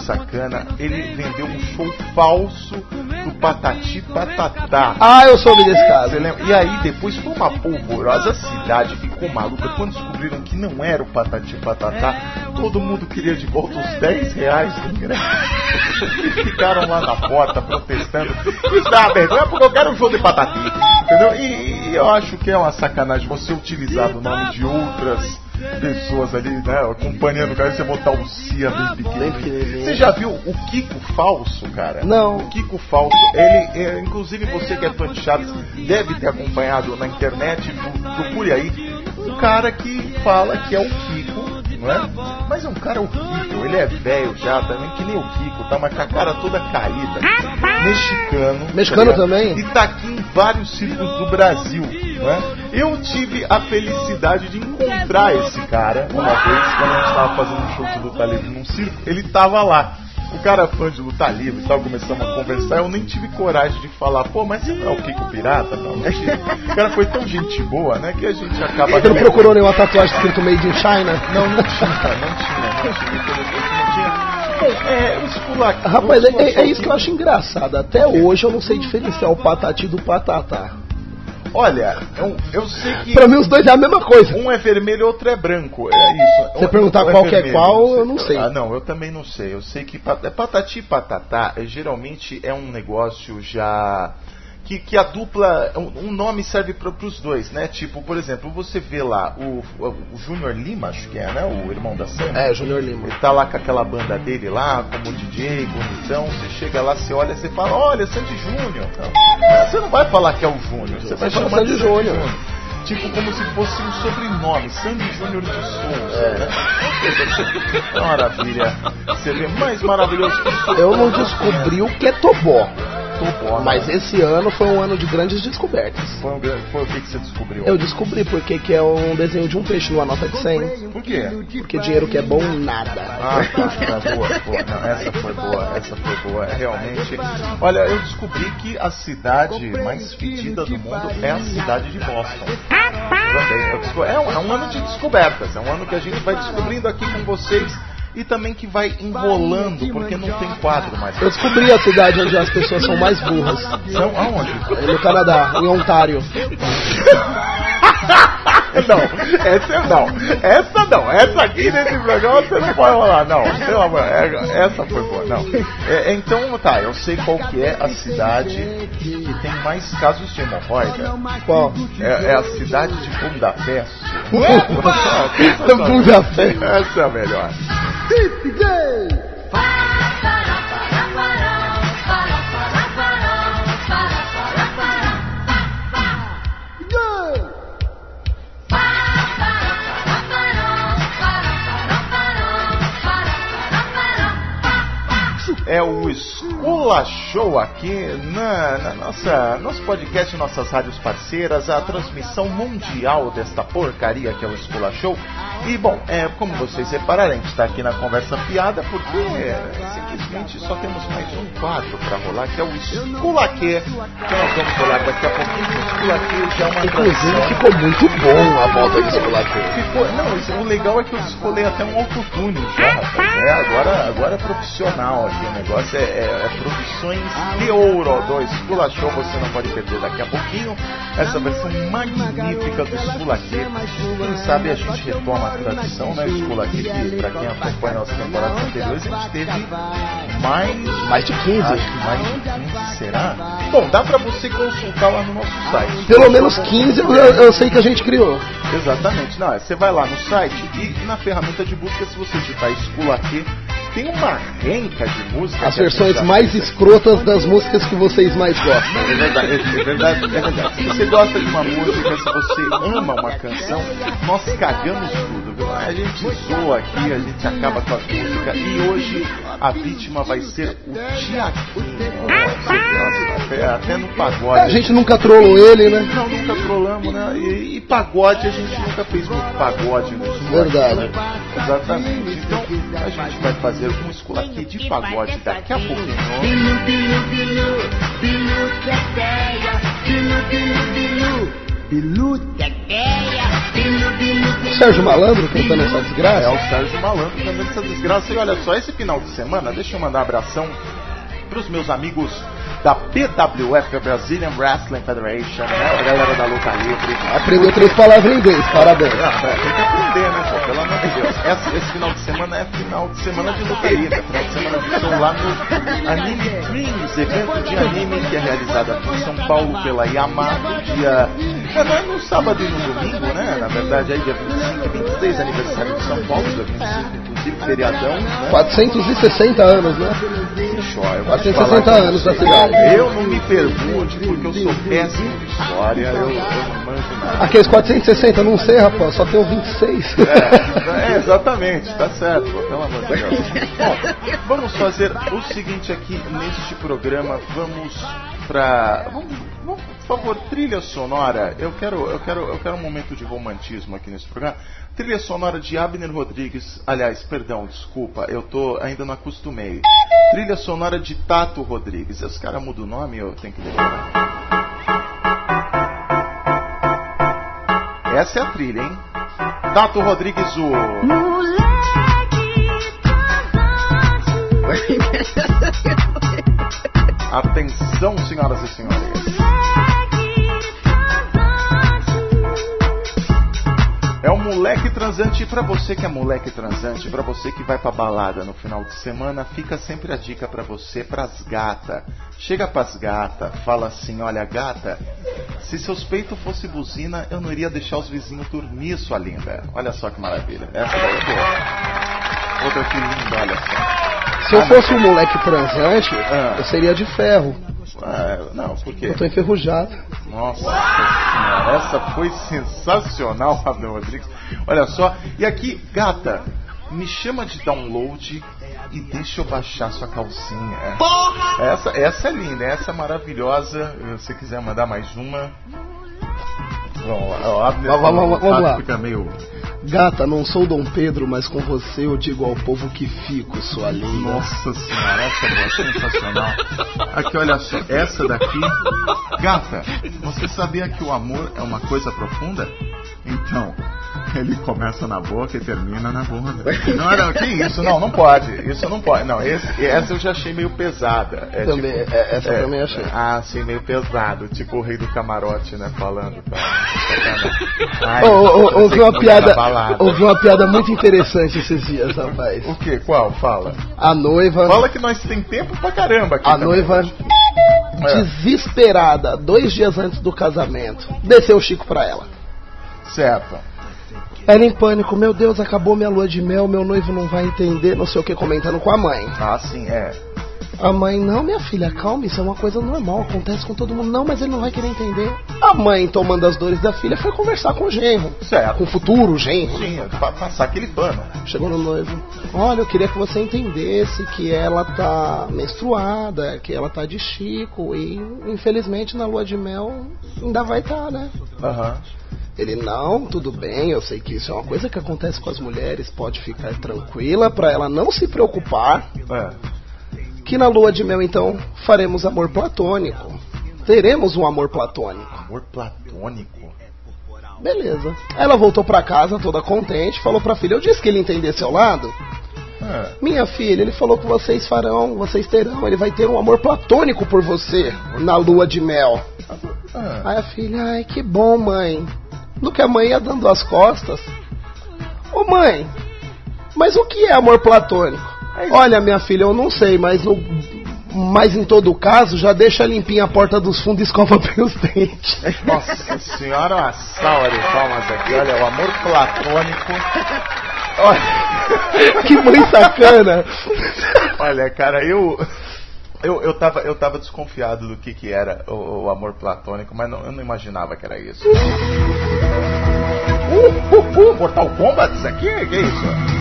sacana, ele vendeu um show falso do Patati Patatá. Ah, eu soube desse caso. Você lembra? E aí depois foi uma polvorosa, a cidade ficou maluca. Quando descobriram que não era o Patati Patatá, todo mundo queria de volta os dez reais do ingresso. E ficaram lá na porta protestando. Isso dá uma vergonha porque eu quero um show de Patati. Entendeu? E, e eu acho que é uma sacanagem você utilizar o nome de outras pessoas ali, né, acompanhando o cara, você botar o Cia bem pequeno. Você já viu o Kiko Falso, cara? Não. O Kiko Falso, ele, é, inclusive você que é fã de Chaves, deve ter acompanhado na internet, procure aí, um cara que fala que é o Kiko, não é? Mas é um cara horrível, ele é velho já também, que nem o Kiko, tá, mas com a cara toda caída, mexicano. Mexicano tá também? E tá aqui em vários círculos do Brasil, não é? Eu tive a felicidade de encontrar esse cara uma vez, quando a gente tava fazendo um show de luta livre num circo, ele tava lá. O cara é fã de luta livre e tal, começamos a conversar, eu nem tive coragem de falar, pô, mas você não é o Kiko Pirata? Não, não tive. O cara foi tão gente boa, né, que a gente acaba... Você não procurou nenhuma tatuagem escrito Made in China? Não, não tinha, não tinha, não tinha, não tinha. Bom, é, o esculacho... Rapaz, é, é, é isso que eu acho engraçado, até hoje eu não sei diferenciar o Patati do Patatá. Olha, eu, eu sei que... Pra mim os dois é a mesma coisa. Um é vermelho e outro é branco, é isso. Você perguntar um qual é que é qual, eu não sei. Ah, não, eu também não sei. Eu sei que pat... Patati e Patatá é, geralmente é um negócio já... Que, que a dupla, um, um nome serve para os dois, né? Tipo, por exemplo, você vê lá o, o, o Júnior Lima, acho que é, né? O irmão da Sam. É, Júnior Lima. Ele tá lá com aquela banda dele lá, como D J, bonitão. Você chega lá, você olha, você fala, olha, Sandy Júnior. Não, você não vai falar que é o Júnior, você vai chamar de Júnior. Tipo, como se fosse um sobrenome, Sandy Júnior de Souza. É. Né? Maravilha. Você vê mais maravilhoso que isso. Eu não descobri o que é Tobó. Tobó, mas esse ano foi um ano de grandes descobertas. Foi, um, foi o que, que você descobriu? Eu descobri porque que é um desenho de um peixe numa nota de cem. Por quê? Porque dinheiro que é bom, nada. Ah, tá, tá, boa, boa. Não, essa foi boa, essa foi boa. Realmente. Olha, eu descobri que a cidade mais fedida do mundo é a cidade de Boston. É um, é um ano de descobertas, é um ano que a gente vai descobrindo aqui com vocês. E também que vai enrolando, porque não tem quadro mais. Eu descobri a cidade onde as pessoas são mais burras. São aonde? No Canadá, em Ontário. Não, essa não, essa não, essa aqui nesse programa você não pode falar, não, pelo amor, essa foi boa, não. É, então, tá, eu sei qual que é a cidade que tem mais casos de hemorroida. Qual? É, é a cidade de Budapeste. Budapeste. Essa é a melhor. É o Escola Show aqui na, na nossa nosso podcast, nossas rádios parceiras, a transmissão mundial desta porcaria que é o Escola Show. E bom, é, como vocês repararam, a gente está aqui na conversa piada porque é, simplesmente só temos mais um quadro para rolar, que é o Escola Que, que nós vamos rolar daqui a pouquinho. O Escola Que já é uma Inclusive tradição. Ficou muito bom a volta do Escola Que. Ficou, não, isso, o legal é que eu escolhi até um autotune já, rapaz. É, agora, agora é profissional aqui, o negócio é, é, é produções de ouro do Escola Show, você não pode perder daqui a pouquinho essa versão magnífica do Escola Que. Quem sabe a gente retoma a tradição, né? Escola Que, que pra quem acompanha as temporadas anteriores, a gente teve mais, mais de quinze. Acho que mais de quinze, será? Bom, dá pra você consultar lá no nosso site. Pelo menos quinze eu, eu sei que a gente criou. Exatamente, não, você vai lá no site e na ferramenta de busca, se você digitar Escola Que, tem uma renca de músicas. As versões mais escrotas das músicas que vocês mais gostam. É verdade, é verdade, é verdade. Se você gosta de uma música, se você ama uma canção, nós cagamos tudo, viu? A gente zoa aqui, a gente acaba com a música. E hoje a vítima vai ser o Tiaguinho. Até, até no pagode. A gente nunca trollou ele, né? Não, nunca trollamos, né? E, e pagode, a gente nunca fez muito pagode no escola. Verdade. Né? Exatamente. Então, a gente vai fazer um Escola Que de pagode daqui a pouquinho. Bilu, bilu, bilu, bilu, teteia, bilu, bilu, bilu, bilu, teteia, bilu, bilu, bilu. Sérgio Malandro cantando essa desgraça? É o Sérgio Malandro cantando essa desgraça. E olha só, esse final de semana, deixa eu mandar um abração pros meus amigos da P W F, Brazilian Wrestling Federation, né? A galera da luta livre. Aprendeu três palavras em inglês, parabéns. Ah, é, tem que aprender, né, pô? Pelo amor de Deus. Esse, esse final de semana é final de semana de luta livre. Final de semana de show lá no Anime Dreams, evento de anime que é realizado aqui em São Paulo pela Yamato, dia... É, não é no sábado e no domingo, né? Na verdade, aí dia vinte e cinco e vinte e seis, aniversário de São Paulo, dia vinte e cinco, inclusive feriadão, né? quatrocentos e sessenta anos, né? Show, quatrocentos e sessenta anos da cidade. Eu não me pergunte, porque eu sou péssimo de história, eu, eu não manjo nada. Aqueles quatrocentos e sessenta, não sei, rapaz, só tem o vinte e seis. É, é, exatamente, tá certo, pô, pelo amor de Deus. Bom, vamos fazer o seguinte aqui neste programa, vamos pra... Vamos, vamos, por favor, trilha sonora. Eu quero, eu, quero, eu quero um momento de romantismo aqui nesse programa. Trilha sonora de Abner Rodrigues. Aliás, perdão, desculpa, eu tô, ainda não acostumei. Trilha sonora de Tato Rodrigues. Esse cara muda o nome, eu tenho que lembrar. Essa é a trilha, hein? Tato Rodrigues, o... Atenção, senhoras e senhores. É o moleque transante. E pra você que é moleque transante, pra você que vai pra balada no final de semana, fica sempre a dica pra você, pras gata. Chega pras gata, fala assim: olha, gata, se seus peitos fossem buzina, eu não iria deixar os vizinhos dormir, sua linda. Olha só que maravilha. Essa daí é boa. Outra que linda, olha só. Se eu fosse um moleque transante, ah. eu seria de ferro. Ah, não, por quê? Eu tô enferrujado. Nossa senhora, essa foi sensacional, Abner Rodrigues. Olha só, e aqui, gata, me chama de download e deixa eu baixar sua calcinha. Porra! Essa, essa é linda, essa é maravilhosa. Se você quiser mandar mais uma. Vamos lá, ó, Abner, vamos, vamos, vamos lá. Fica meio... Gata, não sou Dom Pedro, mas com você eu digo ao povo que fico, sua linda. Nossa senhora, essa é sensacional. Aqui, olha só, essa daqui. Gata, você sabia que o amor é uma coisa profunda? Então, ele começa na boca e termina na bunda. Não, não, que isso? Não, não pode. Isso não pode. Não, esse, essa eu já achei meio pesada. É, também, tipo, é, essa é, também achei. Ah, achei meio pesado. Tipo o rei do camarote, né, falando. Tá? Ai, oh, oh, ouvi uma piada... Ouvi uma piada muito interessante esses dias, rapaz. O que? Qual? Fala. A noiva... Fala que nós tem tempo pra caramba aqui. A também. noiva é. desesperada, dois dias antes do casamento, desceu o Chico pra ela. Certo. Ela em pânico, meu Deus, acabou minha lua de mel, meu noivo não vai entender, não sei o que, comentando com a mãe. Ah, sim, é. A mãe, não, minha filha, calma, isso é uma coisa normal, acontece com todo mundo. Não, mas ele não vai querer entender. A mãe, tomando as dores da filha, foi conversar com o genro. Certo. Com o futuro genro. Sim, pra passar aquele pano. Chegou no noivo. Olha, eu queria que você entendesse que ela tá menstruada, que ela tá de Chico e, infelizmente, na lua de mel ainda vai estar, tá, né? Aham. Uhum. Ele, não, tudo bem, eu sei que isso é uma coisa que acontece com as mulheres, pode ficar tranquila pra ela não se preocupar. É. Que na lua de mel, então, faremos amor platônico. Teremos um amor platônico. Amor platônico? Beleza. Ela voltou pra casa toda contente, falou pra filha, eu disse que ele entender seu lado. É. Minha filha, ele falou que vocês farão, vocês terão, ele vai ter um amor platônico por você na lua de mel. É. Aí a filha, ai que bom, mãe. No que a mãe ia dando as costas. Ô mãe, mas o que é amor platônico? Olha, minha filha, eu não sei, mas, no, mas em todo caso, já deixa limpinha a porta dos fundos e escova bem os dentes. Nossa senhora, uma salva de palmas aqui. Olha, o amor platônico. Olha, que mãe sacana. Olha, cara, eu... Eu, eu, tava, eu tava desconfiado do que, que era o, o amor platônico, mas não, eu não imaginava que era isso. Uh, uh, uh, Mortal Kombat, isso aqui? Que é isso?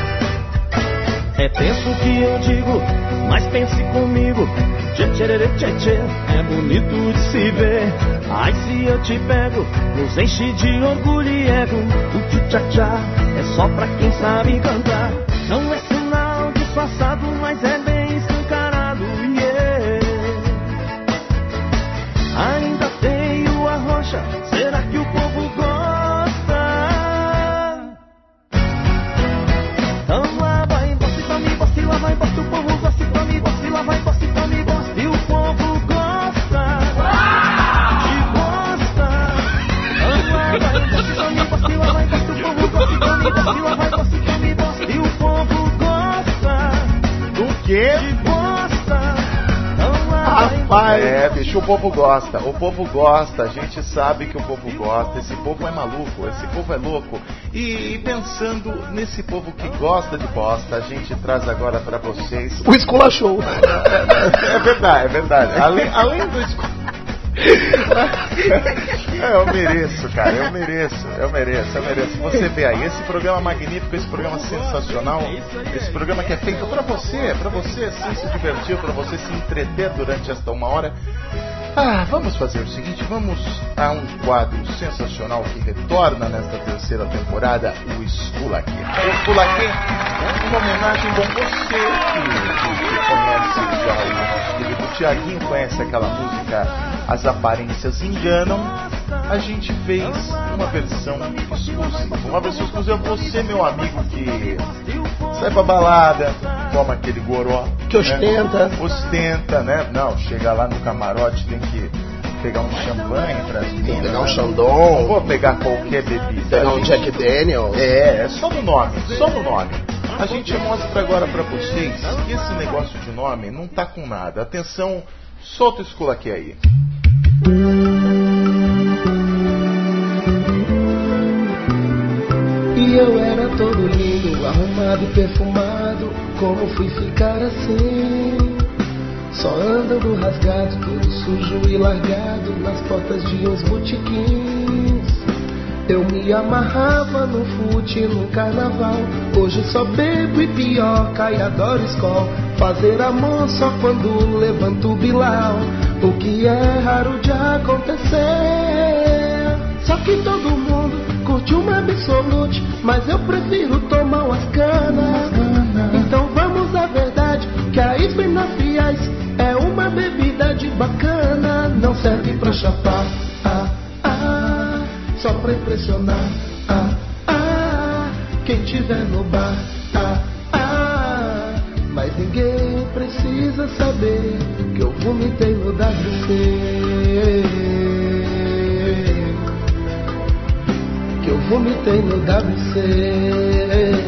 É tenso o que eu digo, mas pense comigo. Tchê, tchê, tchê, tchê, é bonito de se ver. Ai, se eu te pego, nos enche de orgulho e ego. O tchu-tchá-tchá é só pra quem sabe cantar. Não é sinal disfarçado, mas é bem escancarado, yeah. Ainda tenho a rocha, será que o povo gosta? E o povo gosta do quê? de bosta. Rapaz, é, bicho, o povo gosta, o povo gosta, a gente sabe que o povo gosta, esse povo é maluco, esse povo é louco. E pensando nesse povo que gosta de bosta, a gente traz agora pra vocês o Esculachou. É, é verdade, é verdade. Além, além do Esculachou. Eu mereço, cara, eu mereço, eu mereço, eu mereço. Você vê aí, esse programa magnífico, esse programa sensacional, esse programa que é feito pra você, pra você assim, se divertir, pra você se entreter durante esta uma hora. Ah, vamos fazer o seguinte, vamos a um quadro sensacional que retorna nesta terceira temporada, o Esculaquê. O Esculaquê, uma homenagem, bom, você que, que conhece já o nosso querido Tiaguinho, conhece aquela música As Aparências Enganam, a gente fez uma versão exclusiva, uma versão exclusiva você, meu amigo, que sai pra balada, toma aquele goró, que ostenta, né? ostenta, né? Não, chega lá no camarote, tem que pegar um champanhe pras meninas, pegar um né? Chandon, não vou pegar qualquer bebida, pegar um Jack Daniels, é, é só no nome, só no nome. A gente mostra agora pra vocês que esse negócio de nome não tá com nada. Atenção, solta o Esculaquê aí. E eu era todo lindo, arrumado e perfumado. Como fui ficar assim? Só andando rasgado, tudo sujo e largado nas portas de uns botiquins. Eu me amarrava no fute, no carnaval. Hoje só bebo e pioca e adoro escola. Fazer amor só quando levanto o bilau, o que é raro de acontecer. Só que todo mundo curte uma absolute, mas eu prefiro tomar umas canas. Então vamos à verdade, que a Esbinafiais é uma bebida de bacana. Não serve pra chapar, ah, ah, só pra impressionar, ah, ah, quem tiver no bar, ah, ah, mas ninguém precisa saber que eu vomitei no W C, que eu vomitei no W C.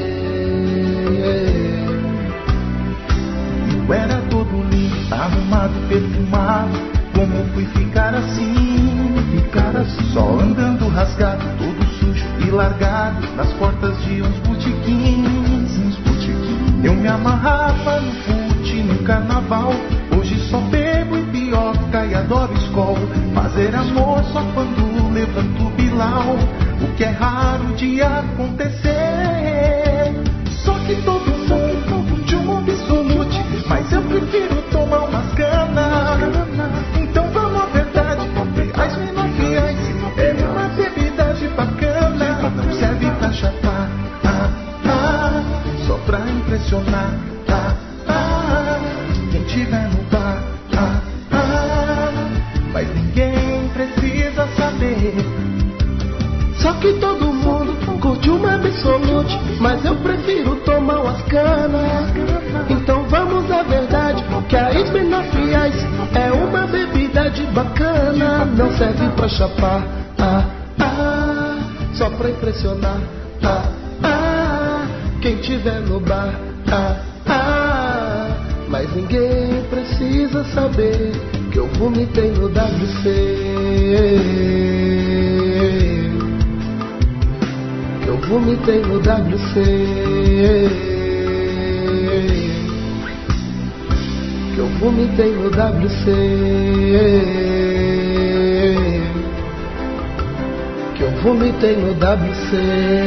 Eu era todo lindo, arrumado, perfumado. Como fui ficar assim, ficar assim, só andando rasgado, todo sujo e largado nas portas de uns botiquins, uns botiquins. Eu me amarrava no fute, no carnaval. Hoje só bebo e pioca e adoro escola. Fazer amor só quando levanto o bilau, o que é raro de acontecer. Só que todo mundo de um absolute, mas eu prefiro tomar umas canas. Então vamos à verdade, as Esbinafiais é uma bebida de bacana. Não serve pra chapar, ah, ah, só pra impressionar, ah, ah, quem tiver no bar, ah, ah, mas ninguém precisa saber. Só que todo mundo curte uma absolute, mas eu prefiro tomar umas canas. Então vamos à verdade, que a Esbinafiais é uma bebida de bacana. Não serve pra chapar, ah, ah, só pra impressionar, ah, ah, quem tiver no bar, ah, ah, mas ninguém precisa saber que eu vomitei no W C. Eu vomitei no W C, que eu vomitei no W C, que eu vomitei no W C,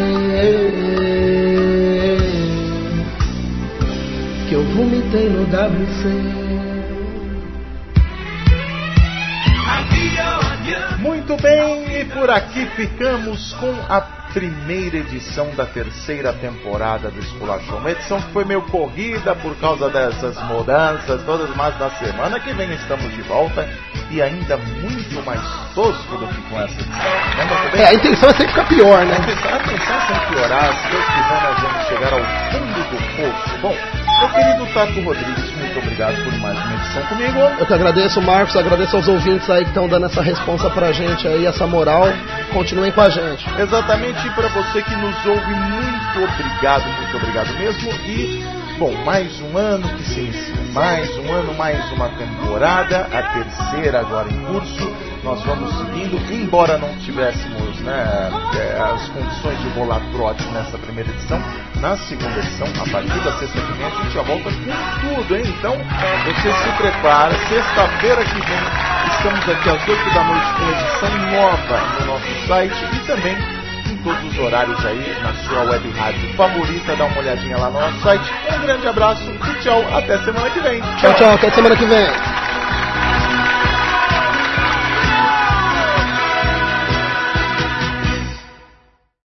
que eu vomitei no W C. Muito bem, e por aqui ficamos com a primeira edição da terceira temporada do Esculachou. Uma edição que foi meio corrida por causa dessas mudanças todas, mas na semana que vem estamos de volta e ainda muito mais tosco do que com essa edição. É, a intenção é sempre ficar pior, né? A intenção, a intenção é sempre piorar. Se Deus quiser, nós vamos chegar ao fundo do poço. Bom, meu querido Tato Rodrigues, muito obrigado por mais uma edição comigo. Eu que agradeço, Marcos, agradeço aos ouvintes aí que estão dando essa responsa pra gente aí, essa moral. Continuem com a gente. Exatamente, e pra você que nos ouve, muito obrigado, muito obrigado mesmo. E, bom, mais um ano que se inicia, mais um ano, mais uma temporada, a terceira agora em curso. Nós vamos seguindo, embora não tivéssemos, né, as condições de rolar trote nessa primeira edição, na segunda edição, a partir da sexta que vem, a gente já volta com tudo, hein? Então, você se prepara, sexta-feira que vem, estamos aqui às oito da noite com edição nova no nosso site e também em todos os horários aí na sua web rádio favorita. Dá uma olhadinha lá no nosso site. Um grande abraço e tchau, até semana que vem. Tchau, tchau, até semana que vem.